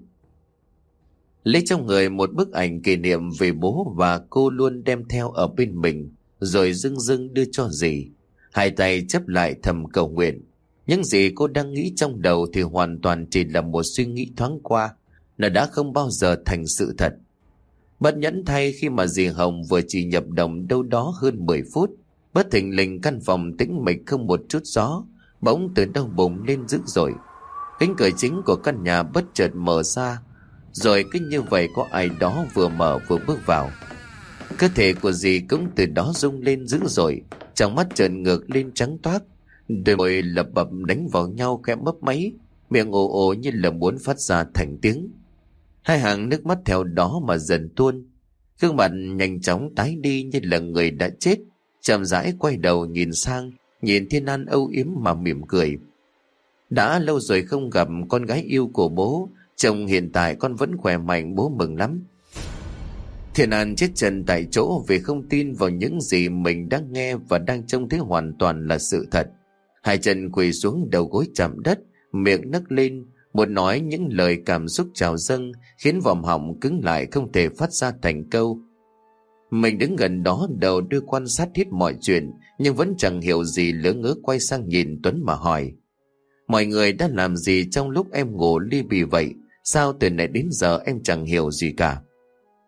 Lấy trong người một bức ảnh kỷ niệm về bố và cô luôn đem theo ở bên mình, rồi dưng dưng đưa cho dì. Hai tay chắp lại thầm cầu nguyện. Những gì cô đang nghĩ trong đầu thì hoàn toàn chỉ là một suy nghĩ thoáng qua, nó đã không bao giờ thành sự thật. Bất nhẫn thay, khi mà dì Hồng vừa chỉ nhập đồng đâu đó hơn 10 phút, bất thình lình căn phòng tĩnh mịch không một chút gió, bỗng từ đâu bùng lên dữ dội. Cánh cửa chính của căn nhà bất chợt mở ra, rồi cứ như vậy có ai đó vừa mở vừa bước vào. Cơ thể của dì cũng từ đó rung lên dữ dội, trong mắt trợn ngược lên trắng toát, đôi môi lập bập đánh vào nhau khẽ mấp máy, miệng ồ ồ như là muốn phát ra thành tiếng. Hai hàng nước mắt theo đó mà dần tuôn, gương mặt nhanh chóng tái đi như là người đã chết, chậm rãi quay đầu nhìn sang, nhìn Thiên An âu yếm mà mỉm cười. Đã lâu rồi không gặp con gái yêu của bố, chồng hiện tại con vẫn khỏe mạnh, bố mừng lắm. Thiên An chết chân tại chỗ vì không tin vào những gì mình đang nghe và đang trông thấy hoàn toàn là sự thật. Hai chân quỳ xuống, đầu gối chạm đất, miệng nấc lên, muốn nói những lời cảm xúc trào dâng, khiến vòm họng cứng lại không thể phát ra thành câu. Mình đứng gần đó, đầu đưa quan sát hết mọi chuyện, nhưng vẫn chẳng hiểu gì, lỡ ngớ quay sang nhìn Tuấn mà hỏi: mọi người đã làm gì trong lúc em ngủ ly bì vậy? Sao từ nãy đến giờ em chẳng hiểu gì cả?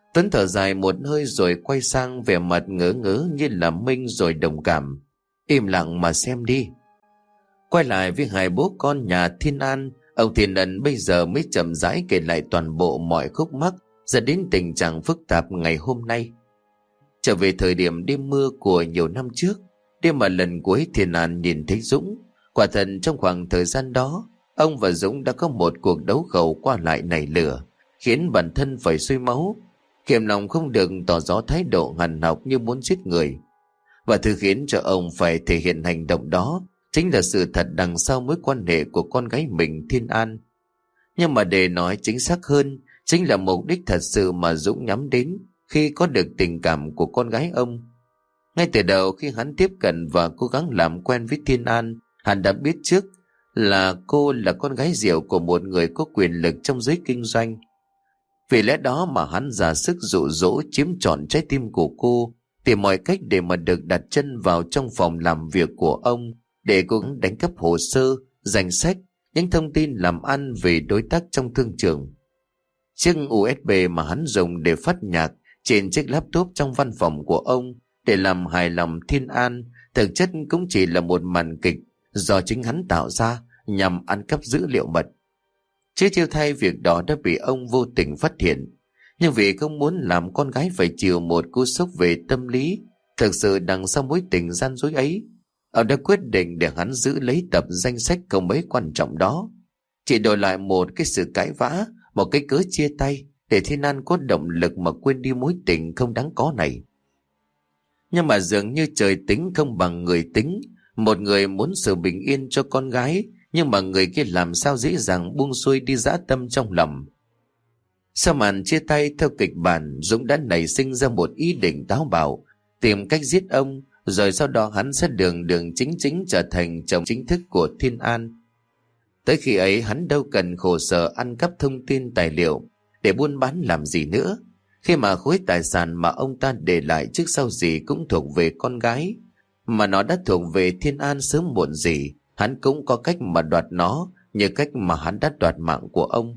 Tuấn thở dài một hơi rồi quay sang vẻ mặt ngỡ ngỡ như là Minh rồi đồng cảm. Im lặng mà xem đi. Quay lại với hai bố con nhà Thiên An, ông Thiên Ân bây giờ mới chậm rãi kể lại toàn bộ mọi khúc mắc dẫn đến tình trạng phức tạp ngày hôm nay. Trở về thời điểm đêm mưa của nhiều năm trước, đêm mà lần cuối Thiên An nhìn thấy Dũng. Quả thật trong khoảng thời gian đó, ông và Dũng đã có một cuộc đấu khẩu qua lại nảy lửa, khiến bản thân phải sôi máu. Kiềm lòng không được tỏ rõ thái độ hằn học như muốn giết người. Và thứ khiến cho ông phải thể hiện hành động đó chính là sự thật đằng sau mối quan hệ của con gái mình Thiên An. Nhưng mà để nói chính xác hơn, chính là mục đích thật sự mà Dũng nhắm đến khi có được tình cảm của con gái ông. Ngay từ đầu khi hắn tiếp cận và cố gắng làm quen với Thiên An, hắn đã biết trước là cô là con gái rượu của một người có quyền lực trong giới kinh doanh. Vì lẽ đó mà hắn ra sức dụ dỗ chiếm trọn trái tim của cô, tìm mọi cách để mà được đặt chân vào trong phòng làm việc của ông, để cố gắng đánh cắp hồ sơ, danh sách, những thông tin làm ăn về đối tác trong thương trường. Chiếc USB mà hắn dùng để phát nhạc trên chiếc laptop trong văn phòng của ông để làm hài lòng Thiên An thực chất cũng chỉ là một màn kịch do chính hắn tạo ra nhằm ăn cắp dữ liệu mật. Chứ chiêu thay việc đó đã bị ông vô tình phát hiện. Nhưng vì không muốn làm con gái phải chịu một cú sốc về tâm lý thực sự đằng sau mối tình gian dối ấy, ông đã quyết định để hắn giữ lấy tập danh sách không mấy quan trọng đó, chỉ đổi lại một cái sự cãi vã, một cái cớ chia tay để Thiên An có động lực mà quên đi mối tình không đáng có này. Nhưng mà dường như trời tính không bằng người tính. Một người muốn sự bình yên cho con gái, nhưng mà người kia làm sao dễ dàng buông xuôi đi dã tâm trong lòng. Sau màn chia tay theo kịch bản, Dũng đã nảy sinh ra một ý định táo bạo, tìm cách giết ông, rồi sau đó hắn sẽ đường đường chính chính trở thành chồng chính thức của Thiên An. Tới khi ấy hắn đâu cần khổ sở ăn cắp thông tin tài liệu để buôn bán làm gì nữa, khi mà khối tài sản mà ông ta để lại trước sau gì cũng thuộc về con gái, mà nó đã thuộc về Thiên An sớm muộn gì, hắn cũng có cách mà đoạt nó, như cách mà hắn đã đoạt mạng của ông.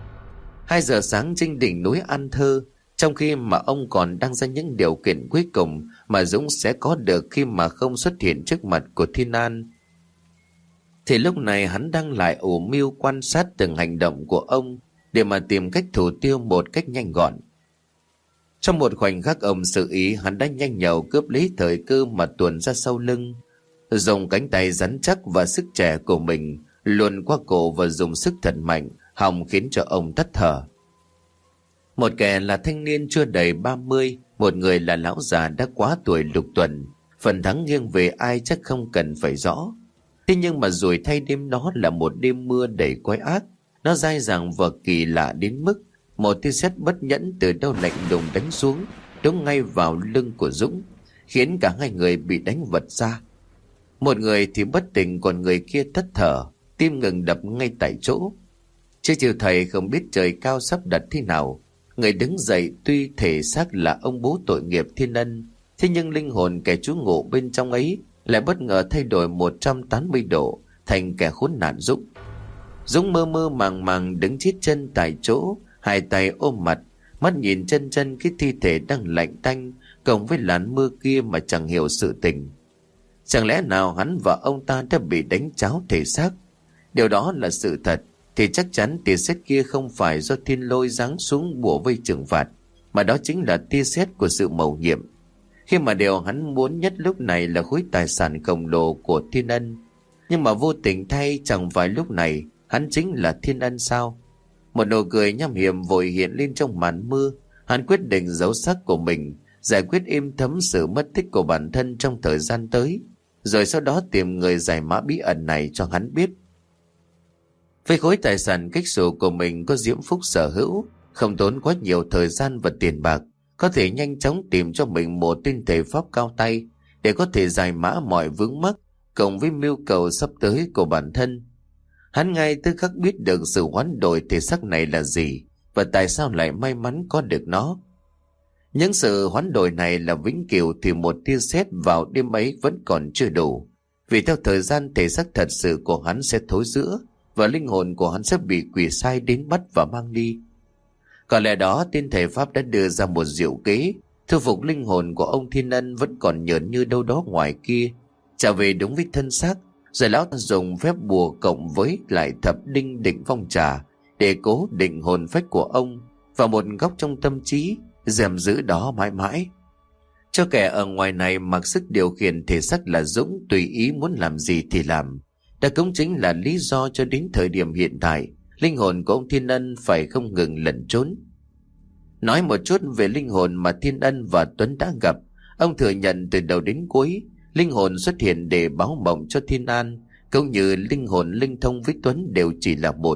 2 giờ sáng trên đỉnh núi An Thơ, trong khi mà ông còn đang ra những điều kiện cuối cùng mà Dũng sẽ có được khi mà không xuất hiện trước mặt của Thiên An, thì lúc này hắn đang lại ủ mưu quan sát từng hành động của ông để mà tìm cách thủ tiêu một cách nhanh gọn. Trong một khoảnh khắc ông sự ý, hắn đã nhanh nhảu cướp lấy thời cơ mà tuồn ra sau lưng, dùng cánh tay rắn chắc và sức trẻ của mình luồn qua cổ và dùng sức thật mạnh, hòng khiến cho ông tắt thở. Một kẻ là thanh niên chưa đầy 30, một người là lão già đã quá tuổi lục tuần, phần thắng nghiêng về ai chắc không cần phải rõ. Thế nhưng mà rồi thay đêm đó là một đêm mưa đầy quái ác, nó dai dẳng và kỳ lạ đến mức một tia sét bất nhẫn từ đâu lạnh lùng đánh xuống, đúng ngay vào lưng của Dũng, khiến cả hai người bị đánh vật ra. Một người thì bất tỉnh, còn người kia thất thở, tim ngừng đập ngay tại chỗ. Chứ chiều thầy không biết trời cao sắp đặt thế nào, người đứng dậy tuy thể xác là ông bố tội nghiệp Thiên Ân, thế nhưng linh hồn kẻ trú ngụ bên trong ấy lại bất ngờ thay đổi 180 độ thành kẻ khốn nạn Dũng. Dũng mơ mơ màng màng đứng chết chân tại chỗ, hai tay ôm mặt, mắt nhìn chân chân cái thi thể đang lạnh tanh cộng với làn mưa kia mà chẳng hiểu sự tình. Chẳng lẽ nào hắn và ông ta đã bị đánh tráo thể xác? Điều đó là sự thật thì chắc chắn tia sét kia không phải do thiên lôi giáng xuống bủa vây trừng phạt, mà đó chính là tia sét của sự mầu nhiệm. Khi mà điều hắn muốn nhất lúc này là khối tài sản khổng lồ của Thiên Ân. Nhưng mà vô tình thay, chẳng phải lúc này hắn chính là Thiên Ân sao? Một nụ cười nham hiểm vội hiện lên trong màn mưa. Hắn quyết định giấu xác của mình, giải quyết êm thấm sự mất tích của bản thân trong thời gian tới, rồi sau đó tìm người giải mã bí ẩn này cho hắn biết. Với khối tài sản kích xù của mình có Diễm Phúc sở hữu, không tốn quá nhiều thời gian và tiền bạc, có thể nhanh chóng tìm cho mình một tinh thể pháp cao tay để có thể giải mã mọi vướng mắc, cộng với mưu cầu sắp tới của bản thân. Hắn ngay tức khắc biết được sự hoán đổi thể xác này là gì và tại sao lại may mắn có được nó. Những sự hoán đổi này là vĩnh cửu thì một tia sét vào đêm ấy vẫn còn chưa đủ, vì theo thời gian thể xác thật sự của hắn sẽ thối rữa và linh hồn của hắn sẽ bị quỷ sai đến bắt và mang đi. Có lẽ đó tên thầy Pháp đã đưa ra một diệu kế, thu phục linh hồn của ông Thiên Ân vẫn còn nhởn như đâu đó ngoài kia, trở về đúng với thân xác. Rồi lão ta dùng phép bùa cộng với lại thập đinh định phong trà để cố định hồn phách của ông vào một góc trong tâm trí, giam giữ đó mãi mãi. Cho kẻ ở ngoài này mặc sức điều khiển thể xác là Dũng tùy ý muốn làm gì thì làm. Đó cũng chính là lý do cho đến thời điểm hiện tại, linh hồn của ông Thiên Ân phải không ngừng lẩn trốn. Nói một chút về linh hồn mà Thiên Ân và Tuấn đã gặp. Ông thừa nhận từ đầu đến cuối, linh hồn xuất hiện để báo mộng cho Thiên An, cũng như linh hồn linh thông với Tuấn đều chỉ là một.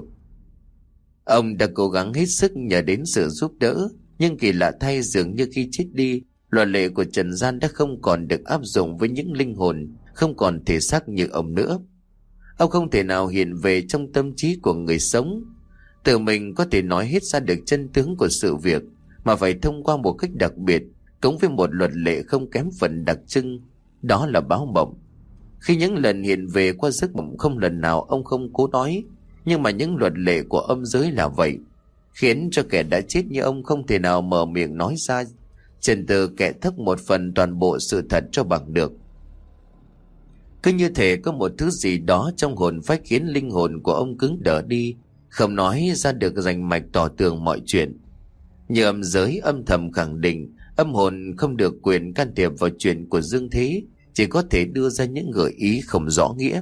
Ông đã cố gắng hết sức nhờ đến sự giúp đỡ, nhưng kỳ lạ thay dường như khi chết đi, luật lệ của trần gian đã không còn được áp dụng với những linh hồn không còn thể xác như ông nữa. Ông không thể nào hiện về trong tâm trí của người sống, tự mình có thể nói hết ra được chân tướng của sự việc, mà phải thông qua một cách đặc biệt, cũng với một luật lệ không kém phần đặc trưng, đó là báo mộng. Khi những lần hiện về qua giấc mộng, không lần nào ông không cố nói, nhưng mà những luật lệ của âm giới là vậy, khiến cho kẻ đã chết như ông không thể nào mở miệng nói ra trần từ kẻ thấp một phần toàn bộ sự thật cho bằng được. Cứ như thể có một thứ gì đó trong hồn phách khiến linh hồn của ông cứng đờ đi, không nói ra được rành mạch tỏ tường mọi chuyện. Như âm giới âm thầm khẳng định âm hồn không được quyền can thiệp vào chuyện của dương thế, chỉ có thể đưa ra những gợi ý không rõ nghĩa.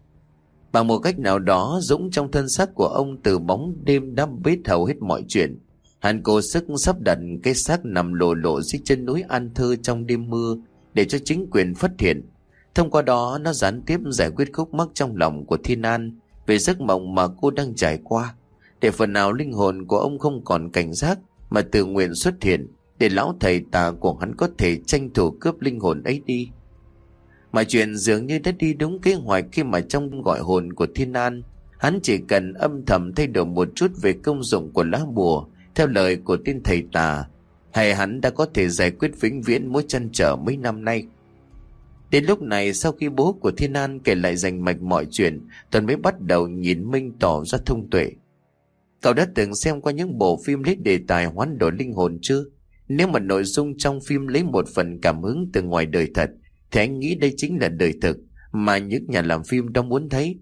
Bằng một cách nào đó, Dũng trong thân xác của ông từ bóng đêm đã biết hầu hết mọi chuyện. Hắn cố sức sắp đặt cái xác nằm lộ lộ dưới chân núi An Thơ trong đêm mưa để cho chính quyền phát hiện. Thông qua đó, nó gián tiếp giải quyết khúc mắc trong lòng của Thiên An về giấc mộng mà cô đang trải qua, để phần nào linh hồn của ông không còn cảnh giác mà tự nguyện xuất hiện, để lão thầy tà của hắn có thể tranh thủ cướp linh hồn ấy đi. Mọi chuyện dường như đã đi đúng kế hoạch khi mà trong gọi hồn của Thiên An, hắn chỉ cần âm thầm thay đổi một chút về công dụng của lá bùa theo lời của tên thầy tà, hay hắn đã có thể giải quyết vĩnh viễn mối trăn trở mấy năm nay. Đến lúc này, sau khi bố của Thiên An kể lại rành mạch mọi chuyện, Tuấn mới bắt đầu nhìn Minh tỏ ra thông tuệ. Cậu đã từng xem qua những bộ phim lấy đề tài hoán đổi linh hồn chưa? Nếu mà nội dung trong phim lấy một phần cảm hứng từ ngoài đời thật, thì anh nghĩ đây chính là đời thực mà những nhà làm phim đó muốn thấy.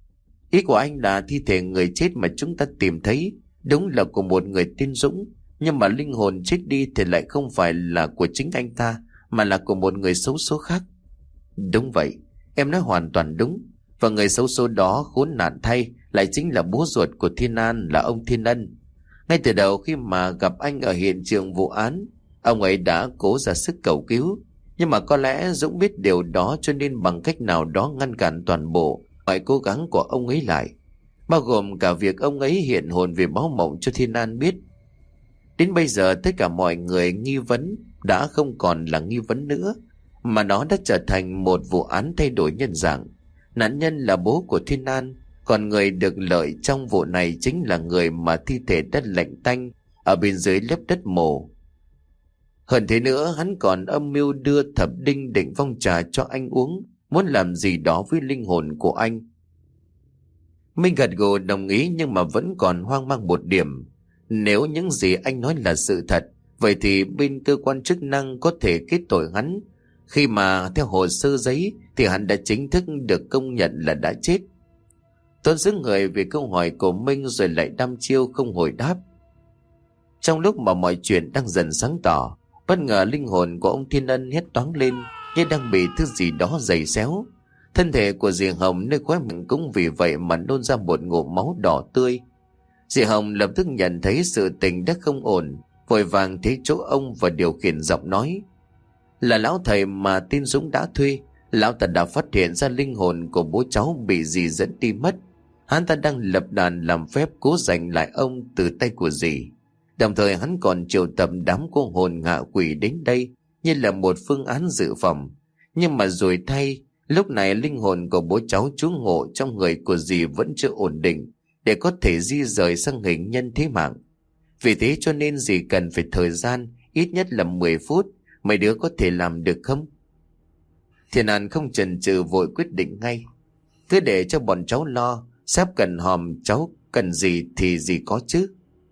Ý của anh là thi thể người chết mà chúng ta tìm thấy đúng là của một người tên Dũng, nhưng mà linh hồn chết đi thì lại không phải là của chính anh ta, mà là của một người xấu số khác. Đúng vậy, em nói hoàn toàn đúng. Và người xấu số đó khốn nạn thay lại chính là bố ruột của Thiên An, là ông Thiên Ân. Ngay từ đầu khi mà gặp anh ở hiện trường vụ án, ông ấy đã cố ra sức cầu cứu, nhưng mà có lẽ Dũng biết điều đó cho nên bằng cách nào đó ngăn cản toàn bộ mọi cố gắng của ông ấy lại, bao gồm cả việc ông ấy hiện hồn về báo mộng cho Thiên An biết. Đến bây giờ tất cả mọi người nghi vấn đã không còn là nghi vấn nữa, mà nó đã trở thành một vụ án thay đổi nhân dạng. Nạn nhân là bố của Thiên An, còn người được lợi trong vụ này chính là người mà thi thể đất lạnh tanh ở bên dưới lớp đất mồ. Hơn thế nữa, hắn còn âm mưu đưa thập đinh định phong trà cho anh uống, muốn làm gì đó với linh hồn của anh. Minh gật gù đồng ý, nhưng mà vẫn còn hoang mang một điểm. Nếu những gì anh nói là sự thật, vậy thì bên cơ quan chức năng có thể kết tội hắn, khi mà theo hồ sơ giấy thì hắn đã chính thức được công nhận là đã chết. Tuấn xứng người vì câu hỏi của Minh rồi lại đăm chiêu không hồi đáp. Trong lúc mà mọi chuyện đang dần sáng tỏ, bất ngờ linh hồn của ông Thiên Ân hét toáng lên như đang bị thứ gì đó giày xéo. Thân thể của dì Hồng nơi khóe miệng cũng vì vậy mà nôn ra một ngụm máu đỏ tươi. Dì Hồng lập tức nhận thấy sự tình đã không ổn, vội vàng thấy chỗ ông và điều khiển giọng nói. Là lão thầy mà tên Dũng đã thuê. Lão ta đã phát hiện ra linh hồn của bố cháu bị dì dẫn đi mất. Hắn ta đang lập đàn làm phép cố giành lại ông từ tay của dì. Đồng thời hắn còn triệu tập đám cô hồn ngạ quỷ đến đây như là một phương án dự phòng. Nhưng mà rồi thay, lúc này linh hồn của bố cháu trú ngụ trong người của dì vẫn chưa ổn định để có thể di rời sang hình nhân thế mạng. Vì thế cho nên dì cần phải thời gian ít nhất là 10 phút. Mấy đứa có thể làm được không? Thiên An không chần chừ vội quyết định ngay. Cứ để cho bọn cháu lo, sắp cần hòm cháu cần gì thì gì có chứ.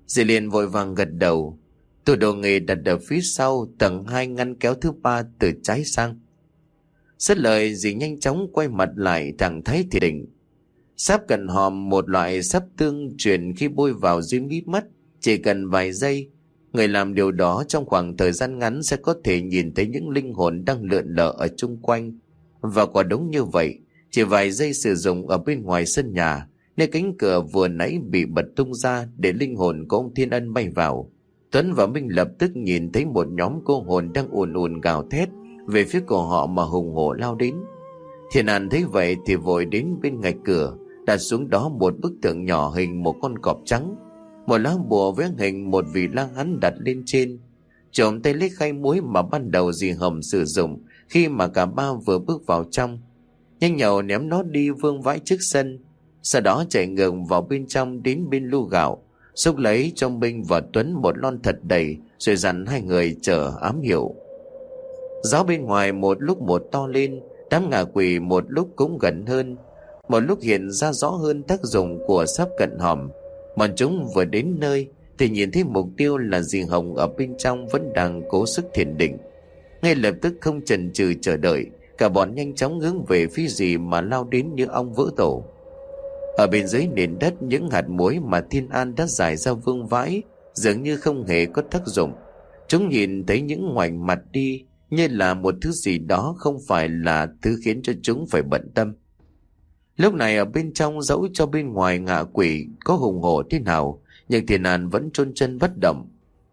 Dì liền vội vàng gật đầu. Tủ đồ nghề đặt ở phía sau, tầng 2 ngăn kéo thứ 3 từ trái sang. Dứt lời, dì nhanh chóng quay mặt lại thẳng thấy thì định. Sáp cận hòm, một loại sáp tương truyền khi bôi vào dưới mí mắt, chỉ cần vài giây, người làm điều đó trong khoảng thời gian ngắn sẽ có thể nhìn thấy những linh hồn đang lượn lờ ở chung quanh. Và quả đúng như vậy, chỉ vài giây sử dụng ở bên ngoài sân nhà, nơi cánh cửa vừa nãy bị bật tung ra để linh hồn của ông Thiên Ân bay vào. Tuấn và Minh lập tức nhìn thấy một nhóm cô hồn đang ùn ùn gào thét về phía của họ mà hùng hổ lao đến. Thiên An thấy vậy thì vội đến bên ngạch cửa, đặt xuống đó một bức tượng nhỏ hình một con cọp trắng, một lá bùa với hình một vị la hán đặt lên trên. Trộm tay lấy khay muối mà ban đầu dì Hồng sử dụng khi mà cả ba vừa bước vào trong, nhanh nhậu ném nó đi vương vãi trước sân. Sau đó chạy ngược vào bên trong đến bên lu gạo, xúc lấy cho Minh và Tuấn một lon thật đầy, rồi dặn hai người chờ ám hiệu. Gió bên ngoài một lúc một to lên, đám ngạ quỷ một lúc cũng gần hơn, một lúc hiện ra rõ hơn tác dụng của sáp cận hòm. Bọn chúng vừa đến nơi thì nhìn thấy mục tiêu là dì Hồng ở bên trong vẫn đang cố sức thiền định. Ngay lập tức không chần chừ chờ đợi, cả bọn nhanh chóng hướng về phía dì mà lao đến như ong vỡ tổ. Ở bên dưới nền đất, những hạt muối mà Thiên An đã rải ra vương vãi dường như không hề có tác dụng. Chúng nhìn thấy những ngoảnh mặt đi như là một thứ gì đó không phải là thứ khiến cho chúng phải bận tâm. Lúc này ở bên trong, dẫu cho bên ngoài ngạ quỷ có hùng hổ thế nào, nhưng Thiên An vẫn chôn chân bất động.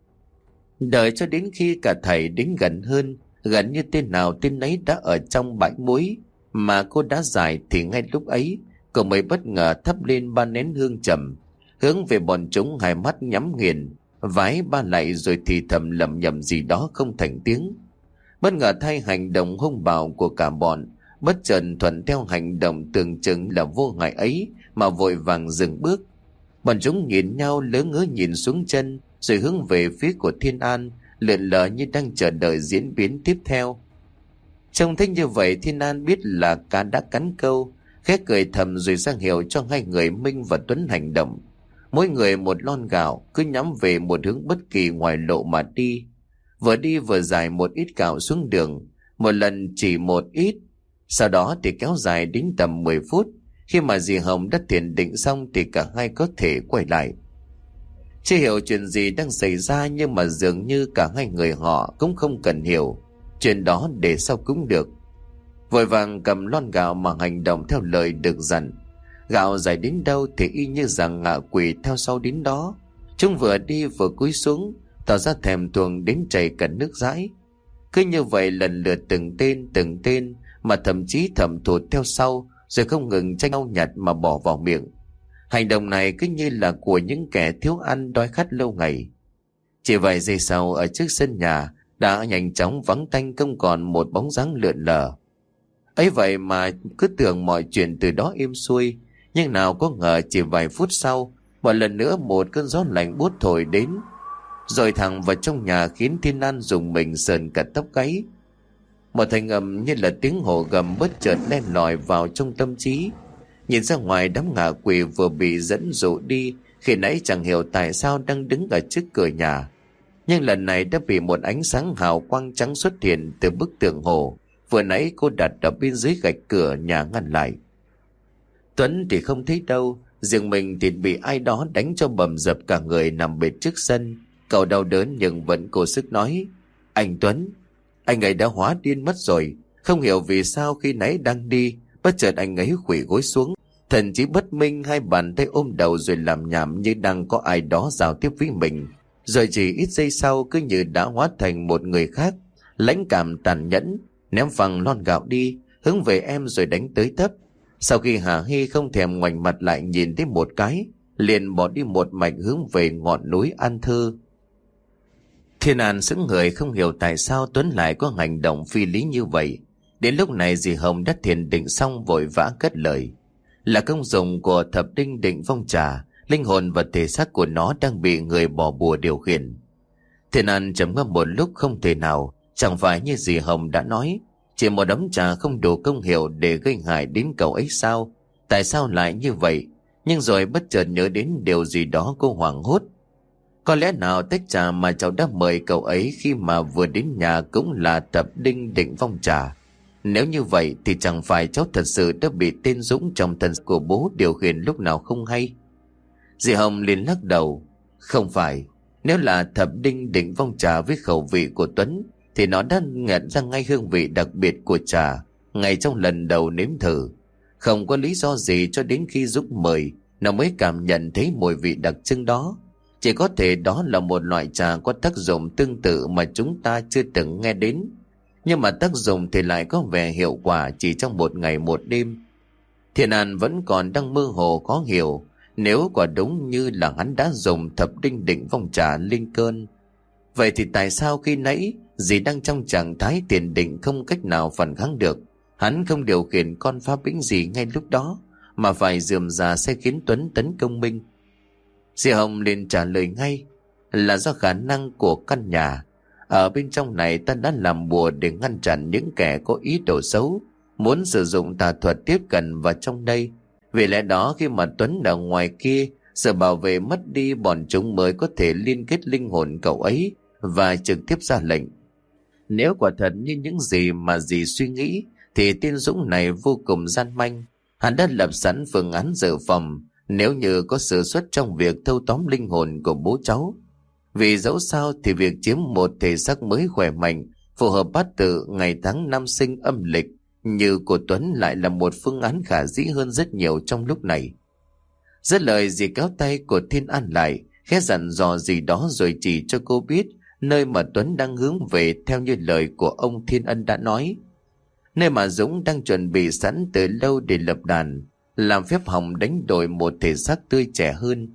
Đợi cho đến khi cả thầy đến gần hơn, gần như tên nào tên ấy đã ở trong bãi muối mà cô đã giải, thì ngay lúc ấy cô mới bất ngờ thắp lên 3 nén hương trầm, hướng về bọn chúng, hai mắt nhắm nghiền, vái 3 lạy rồi thì thầm lẩm nhẩm gì đó không thành tiếng. Bất ngờ thay hành động hung bạo của cả bọn, bất chợt thuận theo hành động tưởng chừng là vô hại ấy mà vội vàng dừng bước. Bọn chúng nhìn nhau lớ ngớ nhìn xuống chân, rồi hướng về phía của Thiên An, lượn lờ như đang chờ đợi diễn biến tiếp theo. Trông thấy như vậy, Thiên An biết là cá đã cắn câu, khẽ cười thầm rồi ra hiệu cho hai người Minh và Tuấn hành động. Mỗi người một lon gạo, cứ nhắm về một hướng bất kỳ ngoài lộ mà đi vừa giải một ít gạo xuống đường, một lần chỉ một ít. Sau đó thì kéo dài đến tầm 10 phút. Khi mà dì Hồng đã thiền định xong thì cả hai có thể quay lại. Chưa hiểu chuyện gì đang xảy ra, nhưng mà dường như cả hai người họ cũng không cần hiểu. Chuyện đó để sau cũng được. Vội vàng cầm lon gạo mà hành động theo lời được dặn. Gạo dài đến đâu thì y như rằng ngạ quỷ theo sau đến đó. Chúng vừa đi vừa cúi xuống, tỏ ra thèm thuồng đến chảy cả nước dãi. Cứ như vậy lần lượt từng tên mà thậm chí thầm thụt theo sau, rồi không ngừng tranh nhau nhặt mà bỏ vào miệng. Hành động này cứ như là của những kẻ thiếu ăn đói khát lâu ngày. Chỉ vài giây sau, ở trước sân nhà đã nhanh chóng vắng tanh, không còn một bóng dáng lượn lờ. Ấy vậy mà cứ tưởng mọi chuyện từ đó êm xuôi, nhưng nào có ngờ chỉ vài phút sau, một lần nữa một cơn gió lạnh buốt thổi đến, rồi thẳng vào trong nhà, khiến Thiên An dùng mình sờn cả tóc gáy. Một thanh âm như là tiếng hổ gầm bất chợt len lỏi vào trong tâm trí. Nhìn ra ngoài, đám ngạ quỷ vừa bị dẫn dụ đi khi nãy chẳng hiểu tại sao đang đứng ở trước cửa nhà, nhưng lần này đã bị một ánh sáng hào quang trắng xuất hiện từ bức tường hồ vừa nãy cô đặt ở bên dưới gạch cửa nhà ngăn lại. Tuấn thì không thấy đâu, riêng mình thì bị ai đó đánh cho bầm dập cả người nằm bệt trước sân. Cậu đau đớn nhưng vẫn cố sức nói: "Anh Tuấn, anh ấy đã hóa điên mất rồi. Không hiểu vì sao khi nãy đang đi, bất chợt anh ấy khuỵu gối xuống, thần trí bất minh, hai bàn tay ôm đầu rồi làm nhảm như đang có ai đó giao tiếp với mình. Rồi chỉ ít giây sau cứ như đã hóa thành một người khác, lãnh cảm tàn nhẫn, ném phăng lon gạo đi, hướng về em rồi đánh tới tấp. Sau khi Hà Hy không thèm ngoảnh mặt lại nhìn thấy một cái, liền bỏ đi một mạch hướng về ngọn núi An Thư." Thiên An sững người, không hiểu tại sao Tuấn lại có hành động phi lý như vậy. Đến lúc này dì Hồng đã thiền định xong, vội vã cất lời: "Là công dụng của thập đinh định phong trà, linh hồn và thể xác của nó đang bị người bỏ bùa điều khiển." Thiên An trầm ngâm một lúc, không thể nào, chẳng phải như dì Hồng đã nói, chỉ một đống trà không đủ công hiệu để gây hại đến cậu ấy sao? Tại sao lại như vậy? Nhưng rồi bất chợt nhớ đến điều gì đó, cô hoảng hốt. Có lẽ nào tách trà mà cháu đã mời cậu ấy khi mà vừa đến nhà cũng là Thập Đinh Định Phong trà? Nếu như vậy thì chẳng phải cháu thật sự đã bị tên Dũng trong thần của bố điều khiển lúc nào không hay? Dì Hồng liền lắc đầu. Không phải. Nếu là Thập Đinh Định Phong trà với khẩu vị của Tuấn thì nó đã nhận ra ngay hương vị đặc biệt của trà ngay trong lần đầu nếm thử. Không có lý do gì cho đến khi Dũng mời nó mới cảm nhận thấy mùi vị đặc trưng đó. Chỉ có thể đó là một loại trà có tác dụng tương tự mà chúng ta chưa từng nghe đến. Nhưng mà tác dụng thì lại có vẻ hiệu quả chỉ trong một ngày một đêm. Thiên An vẫn còn đang mơ hồ khó hiểu. Nếu quả đúng như là hắn đã dùng Thập Đinh Định Phong trà lên cơn, vậy thì tại sao khi nãy dì đang trong trạng thái tiền định không cách nào phản kháng được, hắn không điều khiển con phá bĩnh gì ngay lúc đó mà phải rườm rà sẽ khiến Tuấn tấn công mình? Dì Hồng liền trả lời ngay là do khả năng của căn nhà. Ở bên trong này ta đã làm bùa để ngăn chặn những kẻ có ý đồ xấu muốn sử dụng tà thuật tiếp cận vào trong đây. Vì lẽ đó khi mà Tuấn ở ngoài kia, sự bảo vệ mất đi, bọn chúng mới có thể liên kết linh hồn cậu ấy và trực tiếp ra lệnh. Nếu quả thật như những gì mà dì suy nghĩ thì tên Dũng này vô cùng gian manh. Hắn đã lập sẵn phương án dự phòng nếu như có sự xuất trong việc thâu tóm linh hồn của bố cháu. Vì dẫu sao thì việc chiếm một thể xác mới khỏe mạnh, phù hợp bát tự ngày tháng năm sinh âm lịch như của Tuấn lại là một phương án khả dĩ hơn rất nhiều trong lúc này. Dứt lời, dì kéo tay của Thiên An lại, khẽ dặn dò gì đó rồi chỉ cho cô biết nơi mà Tuấn đang hướng về theo như lời của ông Thiên Ân đã nói. Nơi mà Dũng đang chuẩn bị sẵn từ lâu để lập đàn, làm phép hồng đánh đổi một thể xác tươi trẻ hơn.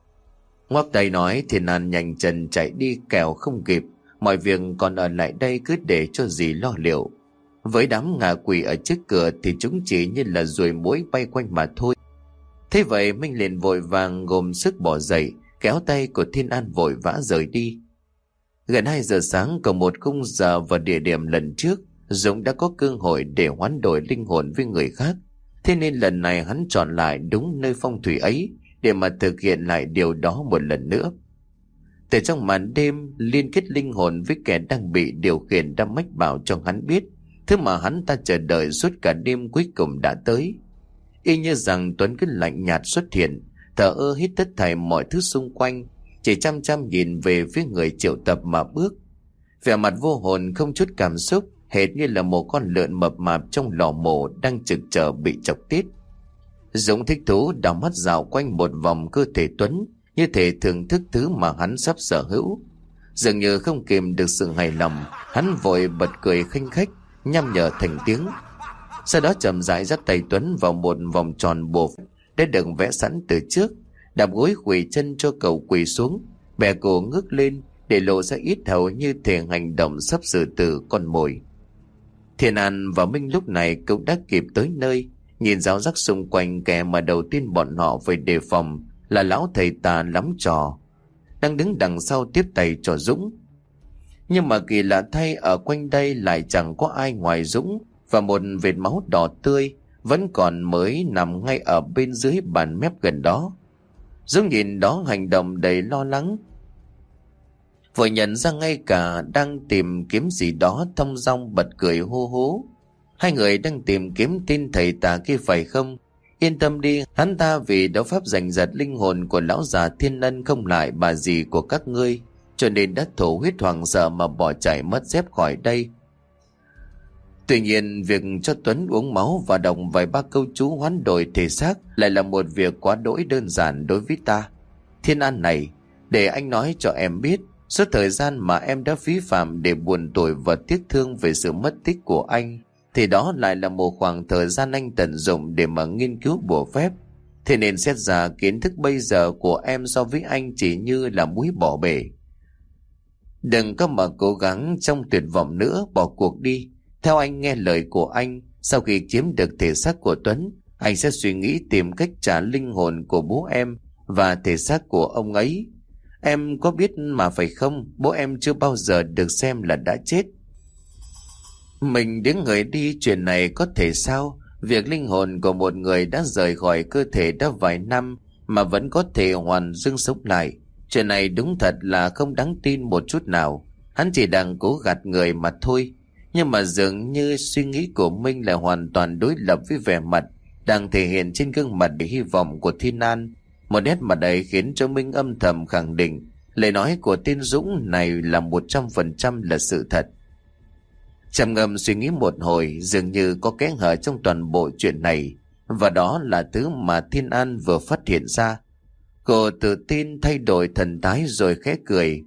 Ngoắc tay nói, Thiên An nhanh chân chạy đi kẻo không kịp, mọi việc còn ở lại đây cứ để cho dì lo liệu. Với đám ngạ quỷ ở trước cửa thì chúng chỉ như là ruồi muỗi bay quanh mà thôi. Thế vậy Minh liền vội vàng gồm sức bỏ dậy, kéo tay của Thiên An vội vã rời đi. Gần 2 giờ sáng, còn một khung giờ và địa điểm lần trước, Dũng đã có cơ hội để hoán đổi linh hồn với người khác. Thế nên lần này hắn chọn lại đúng nơi phong thủy ấy để mà thực hiện lại điều đó một lần nữa. Từ trong màn đêm, liên kết linh hồn với kẻ đang bị điều khiển đã mách bảo cho hắn biết thứ mà hắn ta chờ đợi suốt cả đêm cuối cùng đã tới. Y như rằng Tuấn cứ lạnh nhạt xuất hiện, thờ ơ hít tất thảy mọi thứ xung quanh, chỉ chăm chăm nhìn về phía người triệu tập mà bước. Vẻ mặt vô hồn không chút cảm xúc, hệt như là một con lợn mập mạp trong lò mổ đang trực chờ bị chọc tiết. Dũng thích thú đảo mắt dạo quanh một vòng cơ thể Tuấn, như thể thưởng thức thứ mà hắn sắp sở hữu. Dường như không kìm được sự hài lòng, hắn vội bật cười khanh khách, nhăm nhở thành tiếng. Sau đó chậm rãi dắt tay Tuấn vào một vòng tròn bồ đã được vẽ sẵn từ trước, đạp gối quỳ chân cho cậu quỳ xuống, bè cổ ngước lên để lộ ra ít hầu như thể hành động sắp xử tử con mồi. Thiên An và Minh lúc này cũng đã kịp tới nơi, nhìn ráo rắc xung quanh kẻ mà đầu tiên bọn họ phải đề phòng là lão thầy tà lắm trò đang đứng đằng sau tiếp tay cho Dũng. Nhưng mà kỳ lạ thay, ở quanh đây lại chẳng có ai ngoài Dũng và một vệt máu đỏ tươi vẫn còn mới nằm ngay ở bên dưới bàn mép gần đó. Dũng nhìn đó hành động đầy lo lắng, vừa nhận ra ngay cả đang tìm kiếm gì đó, thong dong bật cười hô hố. Hai người đang tìm kiếm tên thầy tà kia phải không? Yên tâm đi, hắn ta vì đấu pháp giành giật linh hồn của lão già Thiên Ân không lại bà dì của các ngươi, cho nên đã thổ huyết hoảng sợ mà bỏ chạy mất dép khỏi đây. Tuy nhiên, việc cho Tuấn uống máu và đọc vài ba câu chú hoán đổi thể xác lại là một việc quá đỗi đơn giản đối với ta. Thiên An này, để anh nói cho em biết, suốt thời gian mà em đã phí phạm để buồn tủi và tiếc thương về sự mất tích của anh, thì đó lại là một khoảng thời gian anh tận dụng để mà nghiên cứu bùa phép. Thế nên xét ra kiến thức bây giờ của em so với anh chỉ như là muối bỏ bể. Đừng có mà cố gắng trong tuyệt vọng nữa, bỏ cuộc đi. Theo anh nghe lời của anh, sau khi chiếm được thể xác của Tuấn, anh sẽ suy nghĩ tìm cách trả linh hồn của bố em và thể xác của ông ấy. Em có biết mà phải không, bố em chưa bao giờ được xem là đã chết. Mình đến người đi, chuyện này có thể sao? Việc linh hồn của một người đã rời khỏi cơ thể đã vài năm mà vẫn có thể hoàn dưng sống lại, Chuyện này đúng thật là không đáng tin một chút nào. Hắn chỉ đang cố gạt người mà thôi. Nhưng mà dường như suy nghĩ của Minh lại hoàn toàn đối lập với vẻ mặt đang thể hiện trên gương mặt để hy vọng của Thiên An. Một nét mặt ấy khiến cho Minh âm thầm khẳng định lời nói của tên Dũng này là 100% là sự thật. Trầm ngâm suy nghĩ một hồi, dường như có kẽ hở trong toàn bộ chuyện này, và đó là thứ mà Thiên An vừa phát hiện ra. Cô tự tin thay đổi thần thái rồi khẽ cười.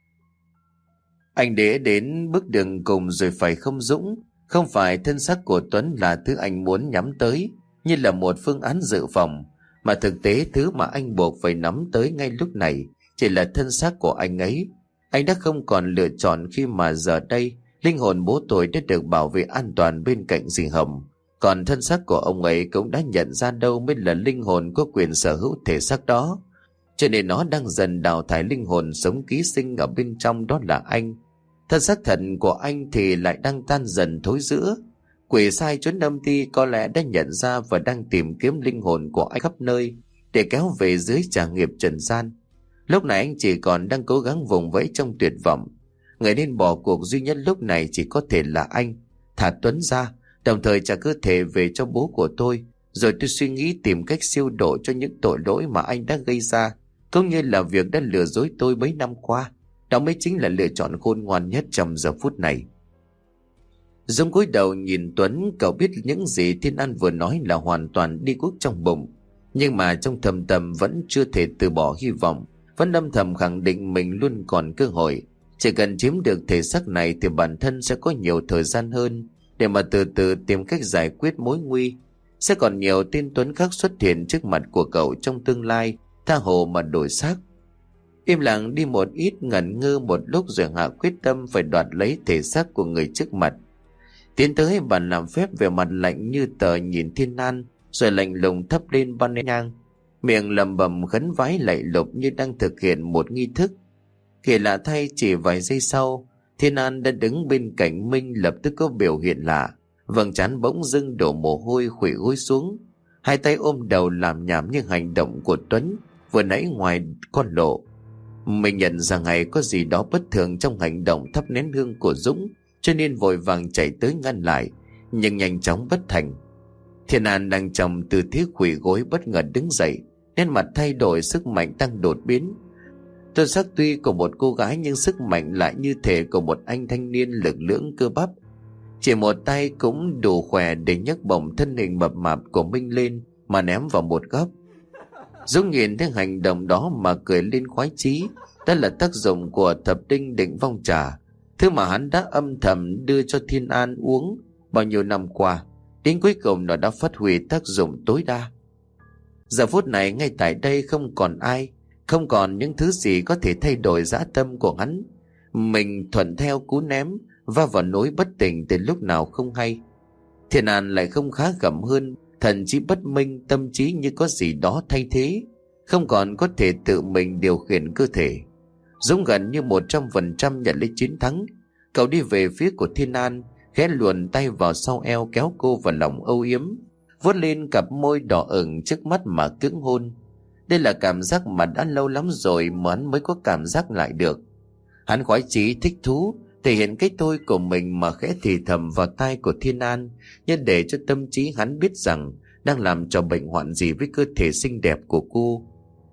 Anh để đến bước đường cùng rồi phải không Dũng? Không phải thân xác của Tuấn là thứ anh muốn nhắm tới như là một phương án dự phòng, mà thực tế thứ mà anh buộc phải nắm tới ngay lúc này chỉ là thân xác của anh ấy. Anh đã không còn lựa chọn khi mà giờ đây linh hồn bố tôi đã được bảo vệ an toàn bên cạnh dì Hồng. Còn thân xác của ông ấy cũng đã nhận ra đâu mới là linh hồn có quyền sở hữu thể xác đó. Cho nên nó đang dần đào thải linh hồn sống ký sinh ở bên trong, đó là anh. Thân xác thật của anh thì lại đang tan dần thối rữa. Quỷ sai trốn âm ti có lẽ đã nhận ra và đang tìm kiếm linh hồn của anh khắp nơi để kéo về dưới trả nghiệp trần gian. Lúc này anh chỉ còn đang cố gắng vùng vẫy trong tuyệt vọng. Người nên bỏ cuộc duy nhất lúc này chỉ có thể là anh. Thả Tuấn ra, đồng thời trả cơ thể về cho bố của tôi. Rồi tôi suy nghĩ tìm cách siêu độ cho những tội lỗi mà anh đã gây ra, cũng như là việc đã lừa dối tôi mấy năm qua. Đó mới chính là lựa chọn khôn ngoan nhất trong giờ phút này. Dũng cúi đầu nhìn Tuấn, cậu biết những gì Thiên An vừa nói là hoàn toàn đi guốc trong bụng. Nhưng mà trong thầm tâm vẫn chưa thể từ bỏ hy vọng, vẫn âm thầm khẳng định mình luôn còn cơ hội. Chỉ cần chiếm được thể xác này thì bản thân sẽ có nhiều thời gian hơn để mà từ từ tìm cách giải quyết mối nguy. Sẽ còn nhiều tên Tuấn khác xuất hiện trước mặt của cậu trong tương lai, tha hồ mà đổi xác. Im lặng đi một ít, ngẩn ngơ một lúc rồi hạ quyết tâm phải đoạt lấy thể xác của người trước mặt. Tiến tới bàn làm phép, về mặt lạnh như tờ nhìn Thiên An, rồi lạnh lùng thắp lên ban nén nhang, miệng lẩm bẩm khấn vái lạy lục như đang thực hiện một nghi thức. Kỳ lạ thay, chỉ vài giây sau, Thiên An đã đứng bên cạnh Minh lập tức có biểu hiện lạ. Vầng trán bỗng dưng đổ mồ hôi, khuỵu gối xuống, hai tay ôm đầu làm nhảm như hành động của Tuấn vừa nãy ngoài con lộ. Mình nhận ra ngay có gì đó bất thường trong hành động thắp nén hương của Dũng, cho nên vội vàng chạy tới ngăn lại, nhưng nhanh chóng bất thành. Thiên An đang trong tư thế khuỵu gối bất ngờ đứng dậy, nét mặt thay đổi, sức mạnh tăng đột biến. Thân xác tuy của một cô gái nhưng sức mạnh lại như thể của một anh thanh niên lực lưỡng cơ bắp. Chỉ một tay cũng đủ khỏe để nhấc bổng thân hình mập mạp của Minh lên mà ném vào một góc. Dũng nhìn thấy hành động đó mà cười lên khoái chí. Đó là tác dụng của thập tinh định vong trà, thứ mà hắn đã âm thầm đưa cho Thiên An uống bao nhiêu năm qua. Đến cuối cùng nó đã phát huy tác dụng tối đa. Giờ phút này ngay tại đây không còn ai, không còn những thứ gì có thể thay đổi dã tâm của hắn. Mình thuận theo cú ném, va vào nỗi bất tỉnh từ lúc nào không hay. Thiên An lại không khá gầm hơn, thần trí bất minh, tâm trí như có gì đó thay thế, không còn có thể tự mình điều khiển cơ thể. Dũng gần như 100% nhận lấy chiến thắng. Cậu đi về phía của Thiên An, khẽ luồn tay vào sau eo kéo cô vào lòng âu yếm, vuốt lên cặp môi đỏ ửng trước mắt mà cưỡng hôn. Đây là cảm giác mà đã lâu lắm rồi mà hắn mới có cảm giác lại được. Hắn khoái chí thích thú thể hiện cái tôi của mình mà khẽ thì thầm vào tai của Thiên An, như để cho tâm trí hắn biết rằng đang làm cho bệnh hoạn gì với cơ thể xinh đẹp của cô.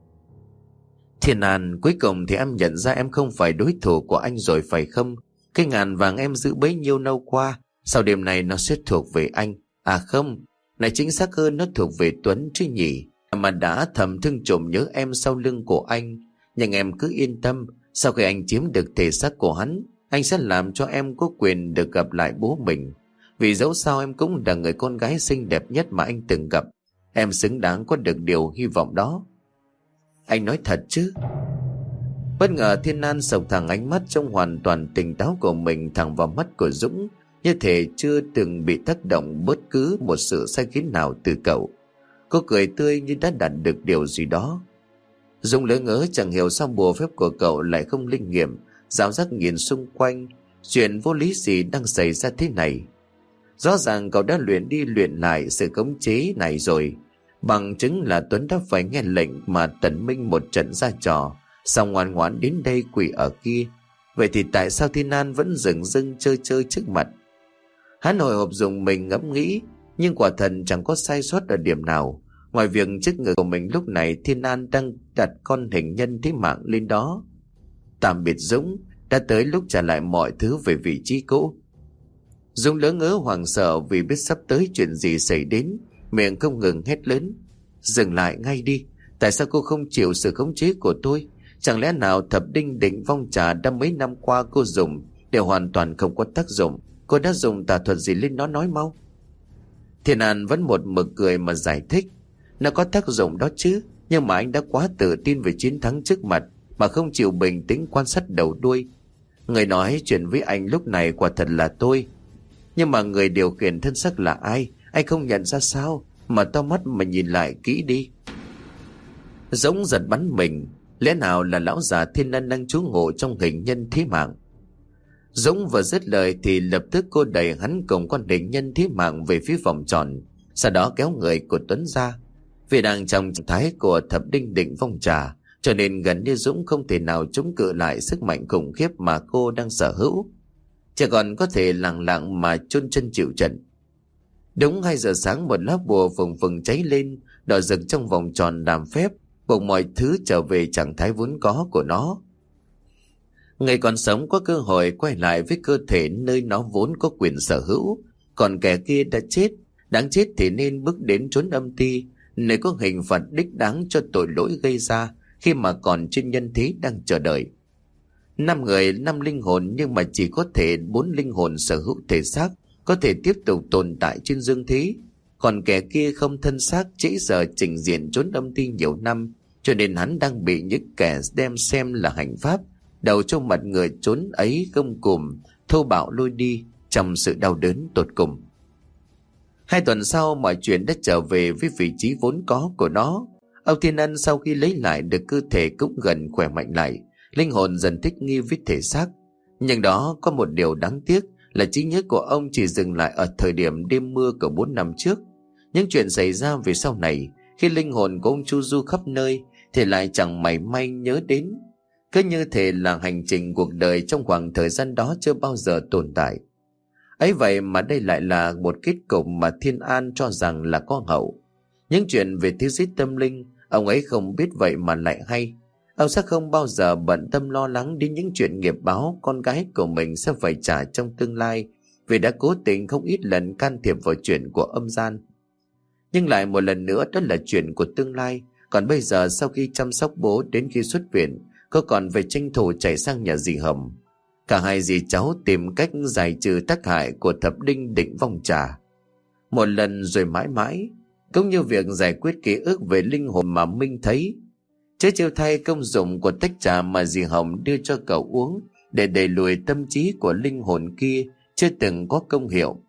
Thiên An, cuối cùng thì em nhận ra em không phải đối thủ của anh rồi phải không? Cái ngàn vàng em giữ bấy nhiêu lâu qua, sau đêm này nó sẽ thuộc về anh. À không, này chính xác hơn nó thuộc về Tuấn chứ nhỉ? Mà đã thầm thương trộm nhớ em sau lưng của anh. Nhưng em cứ yên tâm, sau khi anh chiếm được thể xác của hắn, anh sẽ làm cho em có quyền được gặp lại bố mình. Vì dẫu sao em cũng là người con gái xinh đẹp nhất mà anh từng gặp. Em xứng đáng có được điều hy vọng đó. Anh nói thật chứ? Bất ngờ Thiên An sộc thẳng ánh mắt trong hoàn toàn tỉnh táo của mình thẳng vào mắt của Dũng, như thể chưa từng bị tác động bất cứ một sự sai khiến nào từ cậu. Cô cười tươi như đã đạt được điều gì đó. Dũng lỡ ngớ chẳng hiểu sao bùa phép của cậu lại không linh nghiệm, dạo giác nhìn xung quanh, chuyện vô lý gì đang xảy ra thế này. Rõ ràng cậu đã luyện đi luyện lại sự khống chế này rồi. Bằng chứng là Tuấn đã phải nghe lệnh mà tẩn minh một trận ra trò, sao ngoan ngoãn đến đây quỳ ở kia. Vậy thì tại sao Thiên An vẫn dửng dưng chơi chơi trước mặt? Hắn hồi hộp dùng mình ngẫm nghĩ, nhưng quả thật chẳng có sai sót ở điểm nào, ngoài việc trước ngực của mình lúc này Thiên An đang đặt con hình nhân thế mạng lên đó. Tạm biệt Dũng, đã tới lúc trả lại mọi thứ về vị trí cũ. Dũng lỡ ngớ hoảng sợ vì biết sắp tới chuyện gì xảy đến, miệng không ngừng hét lớn: Dừng lại ngay đi, tại sao cô không chịu sự khống chế của tôi? Chẳng lẽ nào thập đinh định vong trà đã mấy năm qua cô dùng đều hoàn toàn không có tác dụng? Cô đã dùng tà thuật gì lên nó, nói mau. Thiên An vẫn một mực cười mà giải thích: Nó có tác dụng đó chứ, nhưng mà anh đã quá tự tin về chiến thắng trước mặt mà không chịu bình tĩnh quan sát đầu đuôi. Người nói chuyện với anh lúc này quả thật là tôi, nhưng mà người điều khiển thân xác là ai? Anh không nhận ra sao? Mà to mắt mà nhìn lại kỹ đi. Dũng giật bắn mình. Lẽ nào là lão già Thiên Ân đang trú ngụ trong hình nhân thế mạng? Dũng vừa dứt lời thì lập tức cô đẩy hắn cùng con hình nhân thế mạng về phía vòng tròn, sau đó kéo người của Tuấn ra. Vì đang trong trạng thái của thập đinh định vong trà, cho nên gần như Dũng không thể nào chống cự lại sức mạnh khủng khiếp mà cô đang sở hữu, chỉ còn có thể lặng lặng mà chôn chân chịu trận. Đúng 2 giờ sáng, một lá bùa phừng phừng cháy lên, đỏ rực trong vòng tròn làm phép buộc mọi thứ trở về trạng thái vốn có của nó. Người còn sống có cơ hội quay lại với cơ thể nơi nó vốn có quyền sở hữu, còn kẻ kia đã chết, đáng chết thì nên bước đến chốn âm ti, nơi có hình phạt đích đáng cho tội lỗi gây ra khi mà còn trên nhân thế đang chờ đợi. 5 người 5 linh hồn, nhưng mà chỉ có thể 4 linh hồn sở hữu thể xác có thể tiếp tục tồn tại trên dương thế, còn kẻ kia không thân xác, trễ giờ trình diện trốn âm ti nhiều năm, cho nên hắn đang bị những kẻ đem xem là hành pháp đầu trong mặt người trốn ấy gông cùm thô bạo lôi đi trong sự đau đớn tột cùng. 2 tuần sau, mọi chuyện đã trở về với vị trí vốn có của nó. Ông Thiên Ân sau khi lấy lại được cơ thể cũng gần khỏe mạnh lại, linh hồn dần thích nghi với thể xác. Nhưng đó có một điều đáng tiếc là trí nhớ của ông chỉ dừng lại ở thời điểm đêm mưa của 4 năm trước. Những chuyện xảy ra về sau này, khi linh hồn của ông chu du khắp nơi thì lại chẳng mảy may nhớ đến. Cứ như thể là hành trình cuộc đời trong khoảng thời gian đó chưa bao giờ tồn tại. Ấy vậy mà đây lại là một kết cục mà Thiên An cho rằng là có hậu. Những chuyện về thế giới tâm linh, ông ấy không biết vậy mà lại hay. Ông sẽ không bao giờ bận tâm lo lắng đến những chuyện nghiệp báo con gái của mình sẽ phải trả trong tương lai, vì đã cố tình không ít lần can thiệp vào chuyện của âm gian. Nhưng lại một lần nữa, đó là chuyện của tương lai. Còn bây giờ, sau khi chăm sóc bố đến khi xuất viện, cô còn phải tranh thủ chạy sang nhà dì Hồng. Cả hai dì cháu tìm cách giải trừ tác hại của thập đinh định vong trà, một lần rồi mãi mãi, cũng như việc giải quyết ký ức về linh hồn mà Minh thấy. Chớ trêu thay, công dụng của tách trà mà dì Hồng đưa cho cậu uống để đẩy lùi tâm trí của linh hồn kia chưa từng có công hiệu.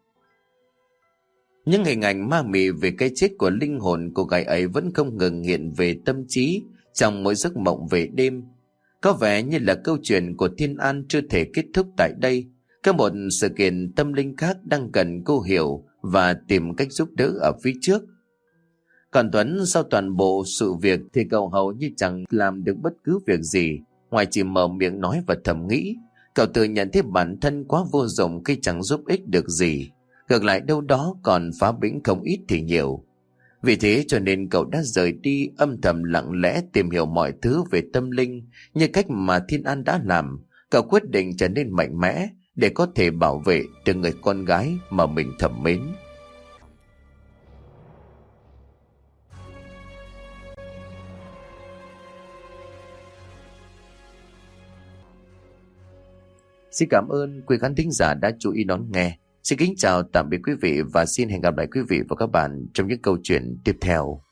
Những hình ảnh ma mị về cái chết của linh hồn của gái ấy vẫn không ngừng hiện về tâm trí trong mỗi giấc mộng về đêm. Có vẻ như là câu chuyện của Thiên An chưa thể kết thúc tại đây. Có một sự kiện tâm linh khác đang cần cô hiểu và tìm cách giúp đỡ ở phía trước. Còn Tuấn, sau toàn bộ sự việc thì cậu hầu như chẳng làm được bất cứ việc gì, ngoài chỉ mở miệng nói và thầm nghĩ. Cậu tự nhận thấy bản thân quá vô dụng khi chẳng giúp ích được gì, ngược lại đâu đó còn phá bĩnh không ít thì nhiều. Vì thế cho nên cậu đã rời đi, âm thầm lặng lẽ tìm hiểu mọi thứ về tâm linh như cách mà Thiên An đã làm. Cậu quyết định trở nên mạnh mẽ để có thể bảo vệ được người con gái mà mình thầm mến. Xin cảm ơn quý khán thính giả đã chú ý đón nghe. Xin kính chào tạm biệt quý vị và xin hẹn gặp lại quý vị và các bạn trong những câu chuyện tiếp theo.